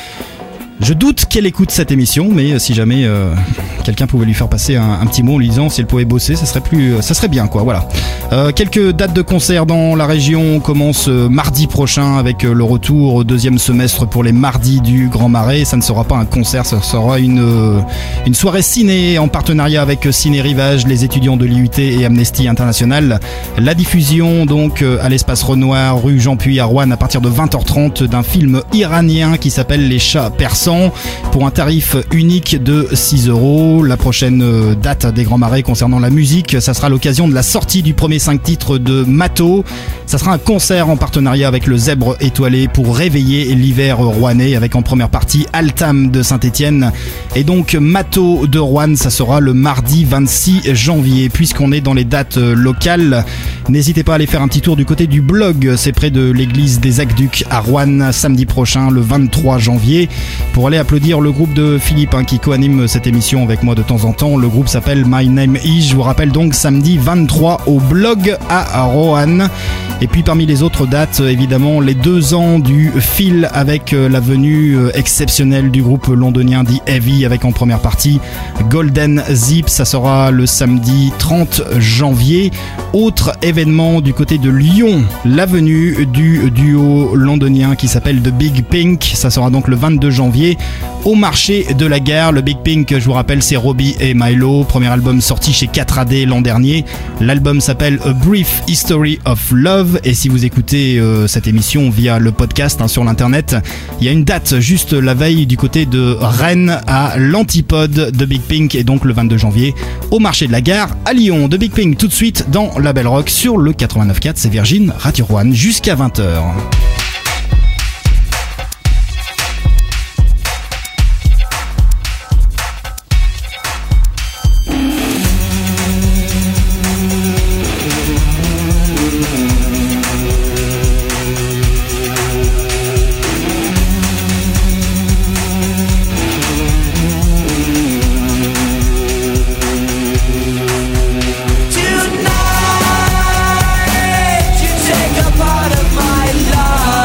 Je doute qu'elle écoute cette émission, mais si jamais quelqu'un pouvait lui faire passer un petit mot en lui disant si elle pouvait bosser, ça serait bien quoi. Voilà. Quelques dates de concert dans la région. On commence mardi prochain avec le retour au deuxième semestre pour les mardis du Grand Marais. Ça ne sera pas un concert, ça sera une soirée ciné en partenariat avec Ciné Rivage, les étudiants de l'IUT et Amnesty International. La diffusion donc à l'espace Renoir, rue Jean-Puy à Roanne, à partir de 20h30, d'un film iranien qui s'appelle Les Chats Persans, pour un tarif unique de 6€. La prochaine date des Grands Marais concernant la musique, ça sera l'occasion de la sortie du premier 5 titres de Mato. Ça sera un concert en partenariat avec le Zèbre Étoilé pour réveiller l'hiver rouennais, avec en première partie Altam de Saint-Étienne et donc Mato de Roanne. Ça sera le mardi 26 janvier. Puisqu'on est dans les dates locales, n'hésitez pas à aller faire un petit tour du côté du blog, c'est près de l'église des Aqueducs à Roanne, samedi prochain le 23 janvier, pour aller applaudir le groupe de Philippe qui co-anime cette émission avec moi de temps en temps. Le groupe s'appelle My Name Is. Je vous rappelle donc samedi 23 au blog à Roanne. Et puis parmi les autres dates, évidemment les 2 ans du Phil, avec la venue exceptionnelle du groupe londonien The Heavy, avec en première partie Golden Zip. Ça sera le samedi 30 janvier. Autre événement du côté de Lyon, la venue du duo londonien qui s'appelle The Big Pink. Ça sera donc le 22 janvier au marché de la gare. Le Big Pink, je vous rappelle, c'est Robbie et Milo, premier album sorti chez 4AD l'an dernier. L'album s'appelle A Brief History of Love, et si vous écoutez cette émission via le podcast sur l'internet, il y a une date juste la veille du côté de Rennes à l'Antipode de Big Pink, et donc le 22 janvier au marché de la gare à Lyon. De Big Pink tout de suite dans la Belle Rock sur le 89.4, c'est Virgin Radio One jusqu'à 20h. Tonight, you take a part of my life.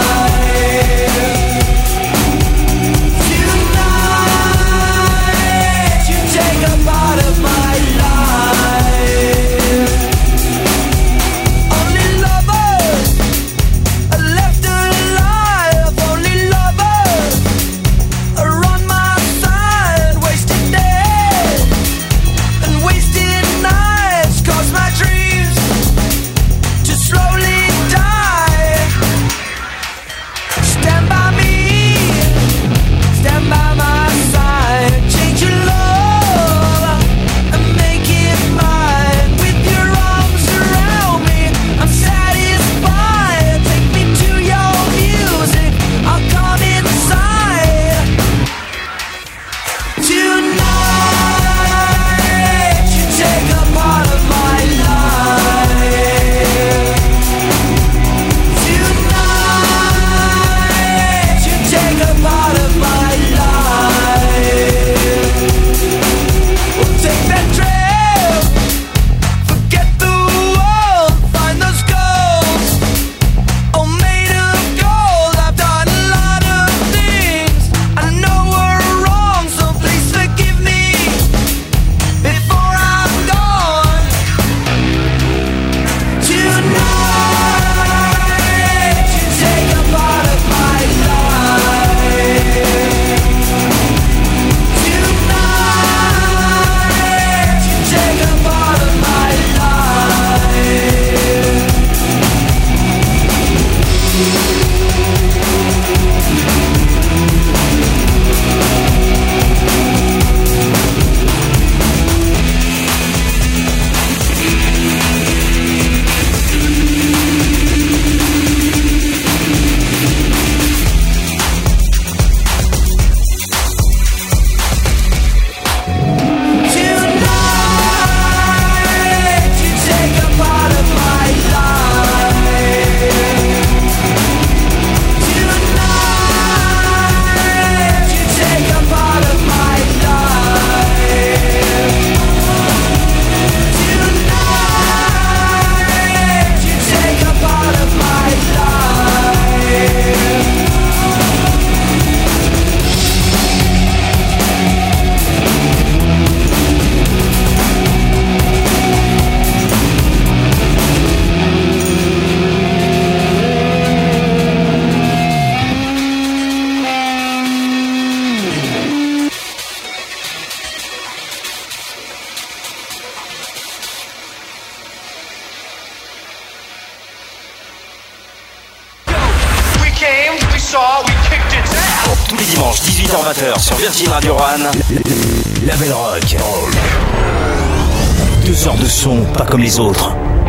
Tous les dimanches 18h-20h sur Virgin Radio One. La Belle Rock. 2 heures de son pas comme les autres.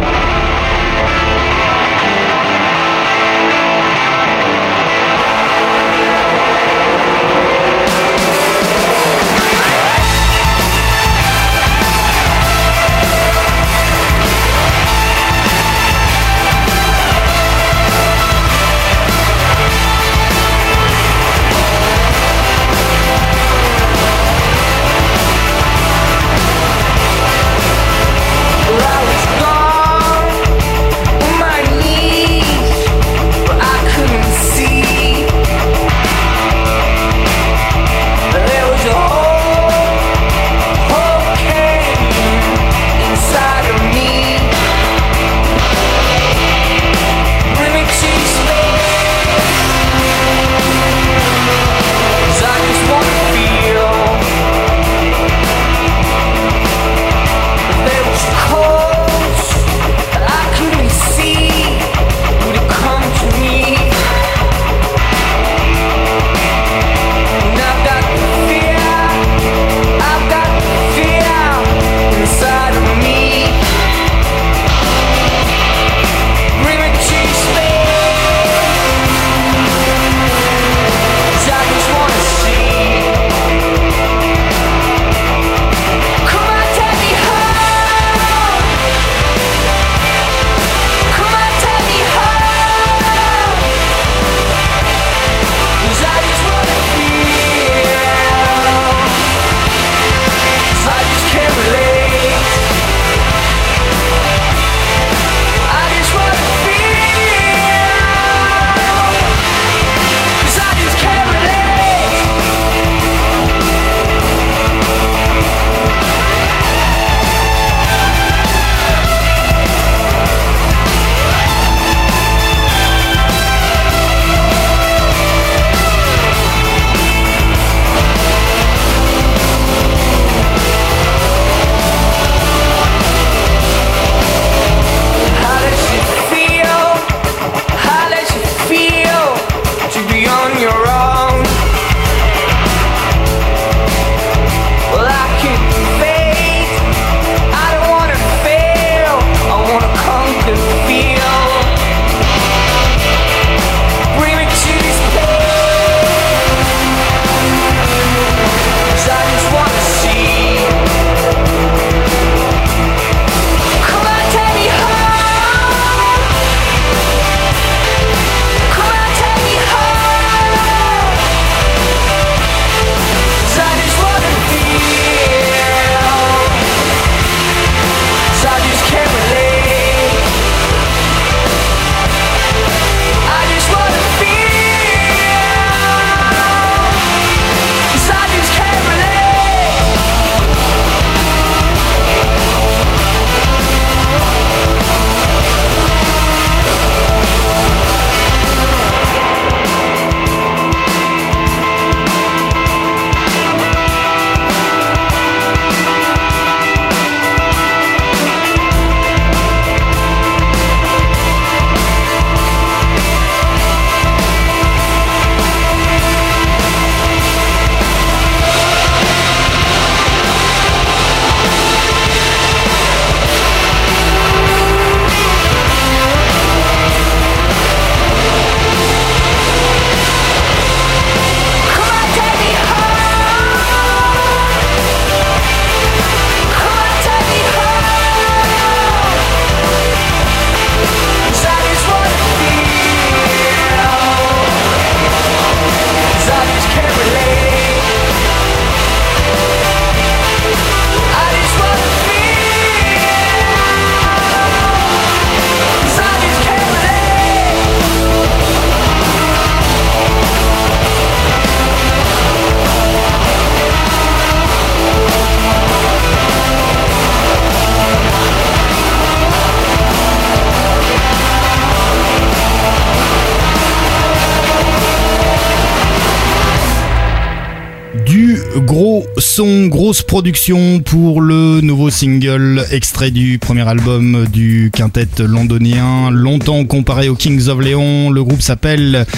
Gros son, grosse production pour le nouveau single extrait du premier album du quintet londonien, longtemps comparé aux Kings of Leon. Le groupe s'appelle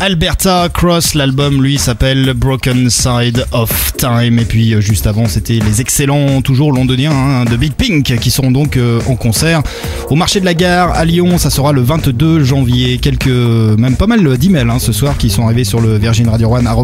Alberta Cross, l'album lui s'appelle Broken Side of Time, et puis juste avant c'était les excellents, toujours londoniens, de Big Pink qui seront donc en concert au marché de la gare à Lyon. Ça sera le 22 janvier. Même pas mal d'emails ce soir qui sont arrivés sur le Virgin Radio One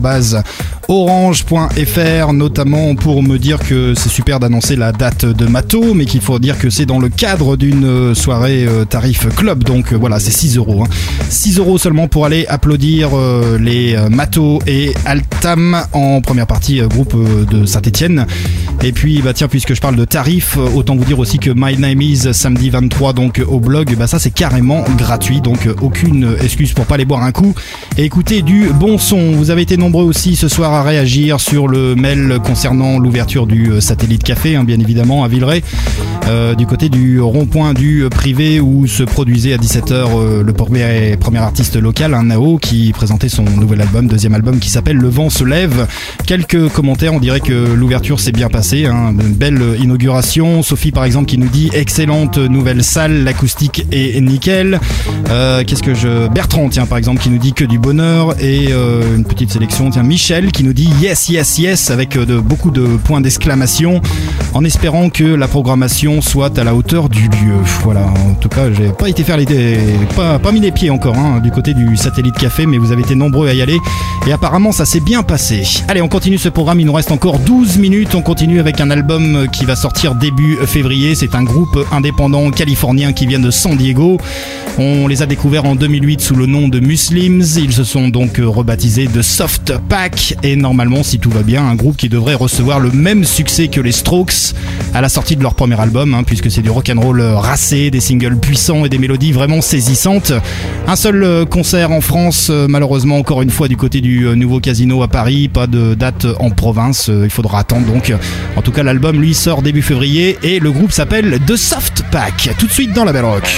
@orange.fr, notamment pour me dire que c'est super d'annoncer la date de Mato, mais qu'il faut dire que c'est dans le cadre d'une soirée tarif club, donc voilà, c'est 6 €. 6 € seulement pour aller applaudir les Mato et Altam en première partie, groupe de Saint-Etienne. Et puis tiens, puisque je parle de tarifs, autant vous dire aussi que My Name Is samedi 23 donc au blog, ça c'est carrément gratuit, donc aucune excuse pour pas aller boire un coup et écouter du bon son. Vous avez été nombreux aussi ce soir à réagir sur le mail concernant l'ouverture du Satellite Café, bien évidemment à Villeray, du côté du rond-point du privé où se produisait à 17h le premier artiste local, Nao, qui présentait son nouvel album, deuxième album qui s'appelle Le Vent se lève. Quelques commentaires, on dirait que l'ouverture s'est bien passée, une belle inauguration. Sophie par exemple qui nous dit excellente nouvelle salle, l'acoustique est nickel. Bertrand par exemple qui nous dit que du bonheur, et une petite sélection, Michel qui nous dit yes yes yes avec beaucoup de points d'exclamation, en espérant que la programmation soit à la hauteur du lieu. Voilà, en tout cas j'ai pas été faire pas mis les pieds encore du côté du Satellite Café, mais vous avez été nombreux à y aller et apparemment ça s'est bien passé. Allez, on continue ce programme, il nous reste encore 12 minutes. On continue avec un album qui va sortir début février. C'est un groupe indépendant californien qui vient de San Diego. On les a découverts en 2008 sous le nom de Muslims. Ils se sont donc rebaptisés de Soft Pack, et normalement, si tout va bien, un groupe qui devrait recevoir le même succès que les Strokes à la sortie de leur premier album, puisque c'est du rock'n'roll racé, des singles puissants et des mélodies vraiment saisissantes. Un seul concert en France, malheureusement encore une fois du côté du nouveau Casino à Paris, pas de date en province, il faudra attendre donc. En tout cas, l'album lui sort début février et le groupe s'appelle The Soft Pack. Tout de suite dans la Belle Rock.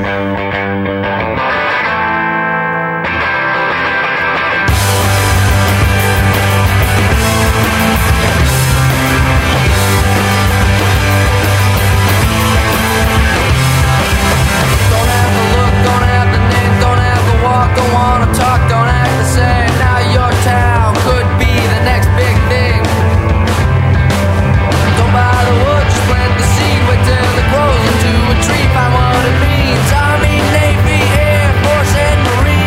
Find what it means. I mean, Navy, Air Force, and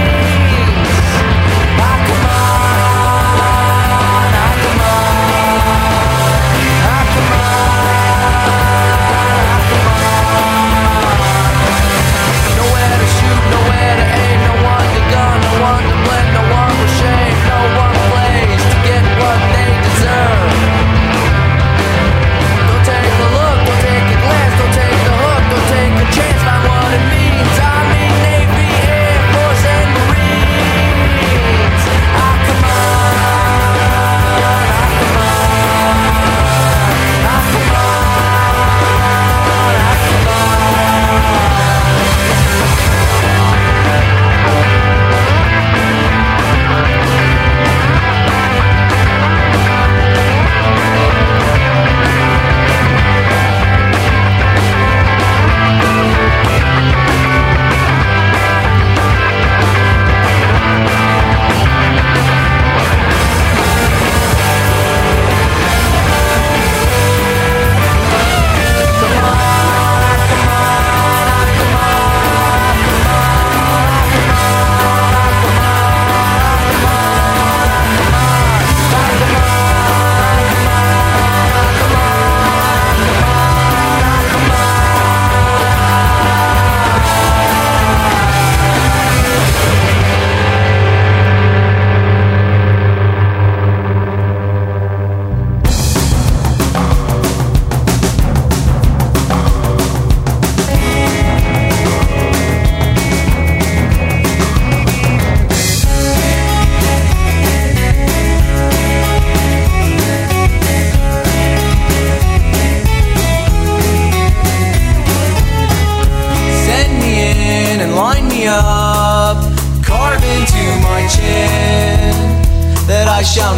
I shall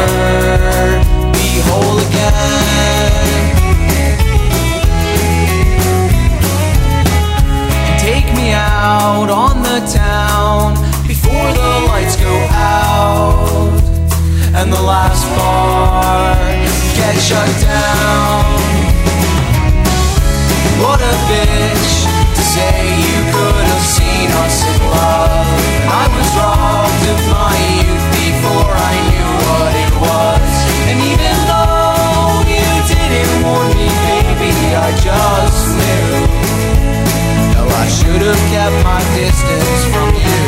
never be whole again. And take me out on the town before the lights go out and the last bar gets shut down. What a bitch to say you could have seen us in love. I was robbed of my youth before I knew what it was. And even though you didn't warn me, baby, I just knew. No, I should have kept my distance from you.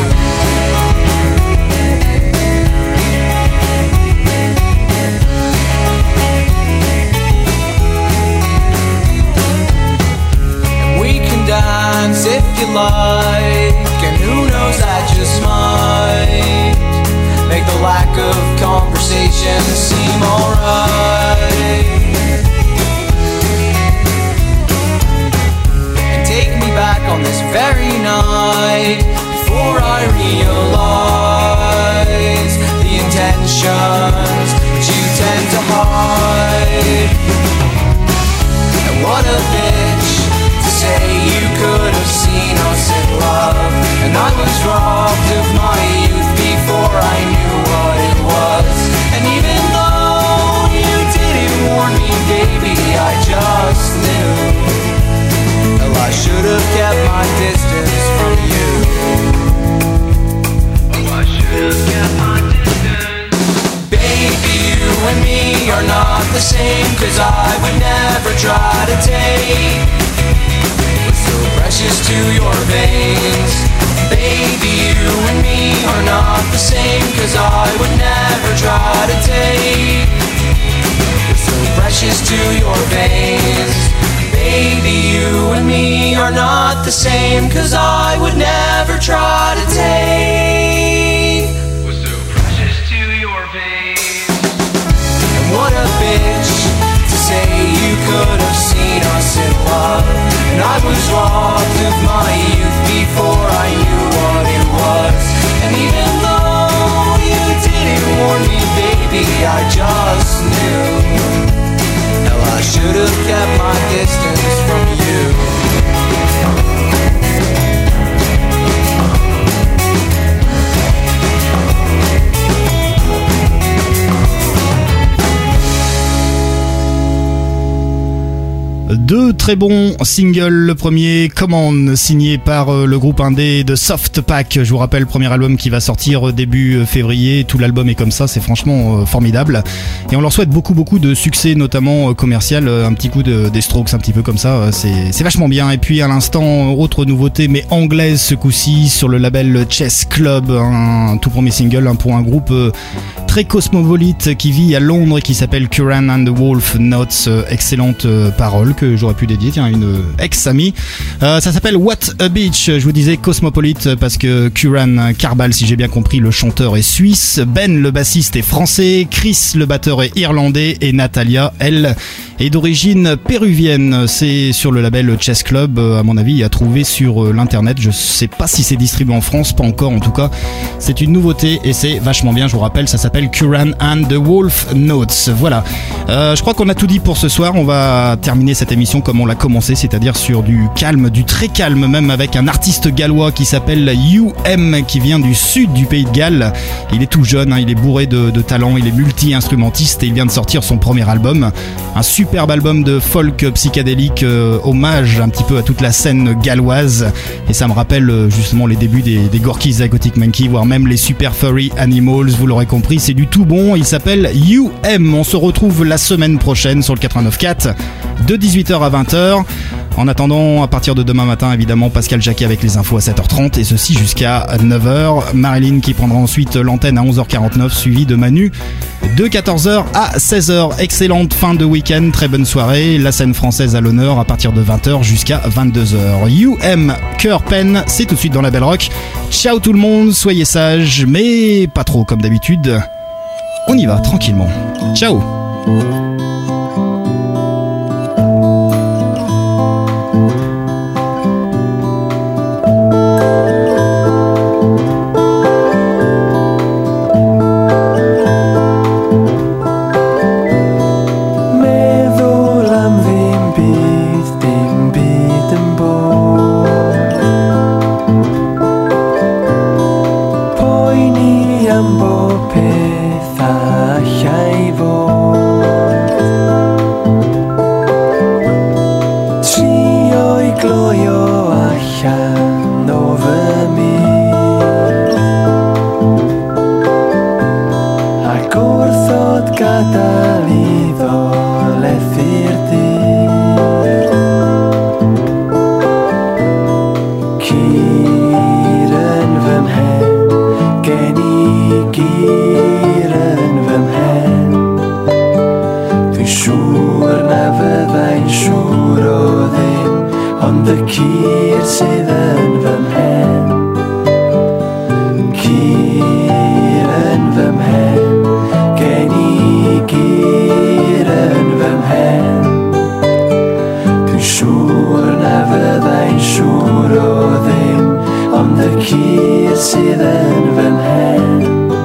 Dance if you like, and who knows, that just might make the lack of conversation seem alright. And take me back on this very night before I realize the intentions that you tend to hide. And what a bitch to say you could have seen us in love. And I was robbed of my youth before I knew what it was. And even though you didn't warn me, baby, I just knew. Well, I should have kept my distance from you. Oh, I should have kept my distance. Baby, you and me are not the same, 'cause I would never try to take so precious to your veins. Baby, you and me are not the same, 'cause I would never try to take so precious to your veins. Baby, you and me are not the same, 'cause I would never try to take so precious to your veins. And what a bitch to say you could have seen us in love. And I was robbed of my youth before I knew what it was. And even though you didn't warn me, baby, I just knew. Now I should have kept my distance from you. Deux très bons singles. Le premier, Come On, signé par le groupe indé de Soft Pack. Je vous rappelle, premier album qui va sortir début février. Tout l'album est comme ça, c'est franchement formidable. Et on leur souhaite beaucoup de succès, notamment commercial. Un petit coup des Strokes, un petit peu comme ça. C'est vachement bien. Et puis à l'instant, autre nouveauté, mais anglaise ce coup-ci, sur le label Chess Club. Un tout premier single pour un groupe très cosmopolite qui vit à Londres et qui s'appelle Curran and the Wolf Notes. Excellente parole que j'aurais pu dédier à une ex-amie. Ça s'appelle What a Beach. Je vous disais cosmopolite parce que Curran Carball, si j'ai bien compris, le chanteur est suisse, Ben le bassiste est français, Chris le batteur est irlandais et Natalia, elle, est d'origine péruvienne. C'est sur le label Chess Club, à mon avis, à trouver sur l'internet. Je sais pas si c'est distribué en France, pas encore en tout cas. C'est une nouveauté et c'est vachement bien, je vous rappelle, ça s'appelle Curran and the Wolf Notes. Voilà. Je crois qu'on a tout dit pour ce soir. On va terminer cette émission comme on l'a commencé, c'est-à-dire sur du calme, du très calme même, avec un artiste gallois qui s'appelle UM, qui vient du sud du pays de Galles. Il est tout jeune, il est bourré de talent, il est multi-instrumentiste et il vient de sortir son premier album, un superbe album de folk psychédélique, hommage un petit peu à toute la scène galloise, et ça me rappelle justement les débuts des Gorky's Aquatic Monkey, voire même les Super Furry Animals. Vous l'aurez compris, c'est du tout bon. Il s'appelle UM. On se retrouve la semaine prochaine sur le 89.4 de 18h à 20h. En attendant, à partir de demain matin, évidemment, Pascal Jacquet avec les infos à 7h30 et ceci jusqu'à 9h. Marilyn qui prendra ensuite l'antenne à 11h49, suivi de Manu de 14h à 16h. Excellente fin de week-end, très bonne soirée. La scène française à l'honneur à partir de 20h jusqu'à 22h. UM, Cœur Peine, c'est tout de suite dans la Belle Rock. Ciao tout le monde, soyez sages, mais pas trop comme d'habitude. On y va tranquillement. Ciao. am bob peth allai fod. Trio'i gloio allan o fy myd, ac wrthod gadael iddo lethu'r dydd. Cyr yn fy mhen, gen i gyr yn fy mhen. Dwi'n siŵr na fyddai'n siŵr o ddim, ond y cyr sydd yn fy mhen. Cyr yn fy mhen, gen i gyr yn fy mhen. Dwi'n siŵr na fyddai'n siŵr o ddim, ond y cyr sydd yn fy mhen.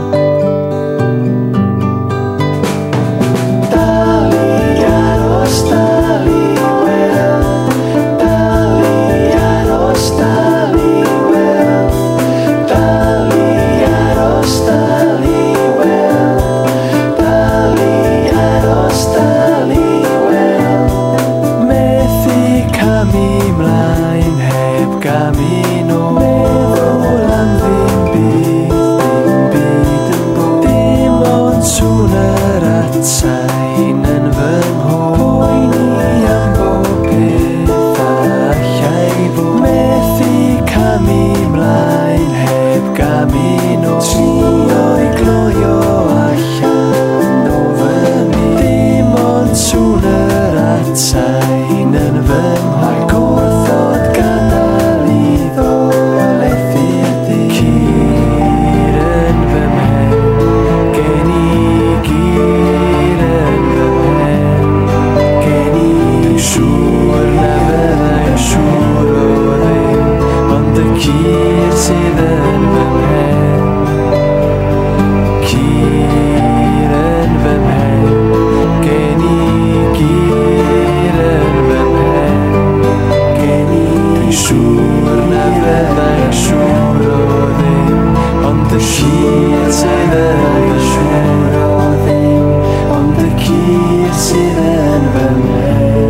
Dal i aros, dal i weld, dal i aros, dal i weld, dal i aros, dal i weld, dal i aros, dal i weld. Methu camu mlaen heb gamu nôl, meddwl am ddim byd yn bod. Dim ond sŵn yr atsain yn fy mhôl, poeni am bob peth allai fod. Methu camu mlaen heb gamu nôl, trio'i gloio allan o fy myd. Dim ond sŵn yr atsain yn fy mhôl, ac wrthod gadael iddo lethu'r dydd. Cyr yn fy mhen, gen i gyr yn fy mhen. Gen i dwi'n siŵr na fyddai'n siŵr o ddim, ond y cyr sydd yn fy mhen. Cyr yn fy mhen, gen i gyr yn fy mhen. Gen i dwi'n siŵr na fyddai'n siŵr o ddim, ond y cyr sydd yn fy siŵr o ddim, ond y cyr sydd yn fy mhen.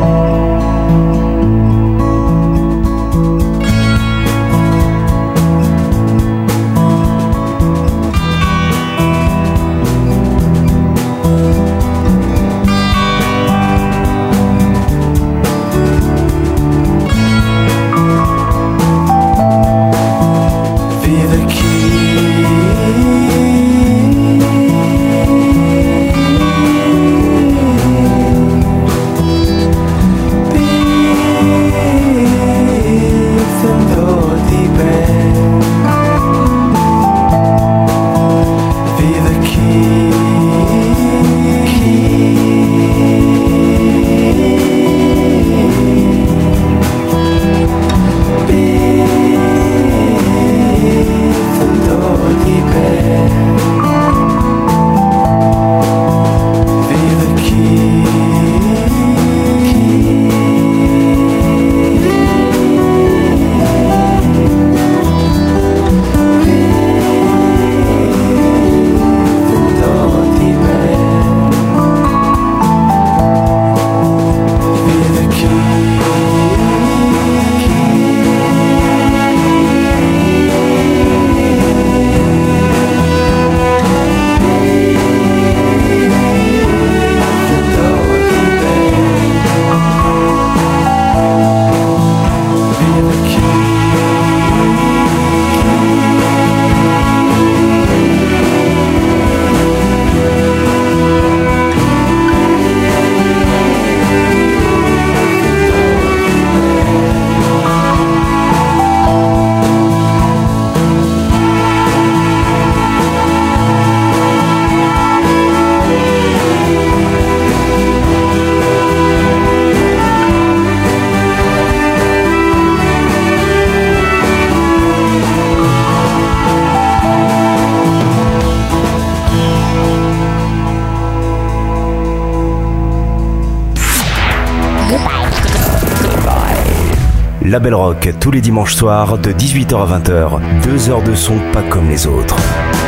Fydd y byth yn dod i ben. Fydd y byth yn dod i ben. Fydd y La Belle Rock, tous les dimanches soirs de 18h à 20h. 2 heures de son pas comme les autres.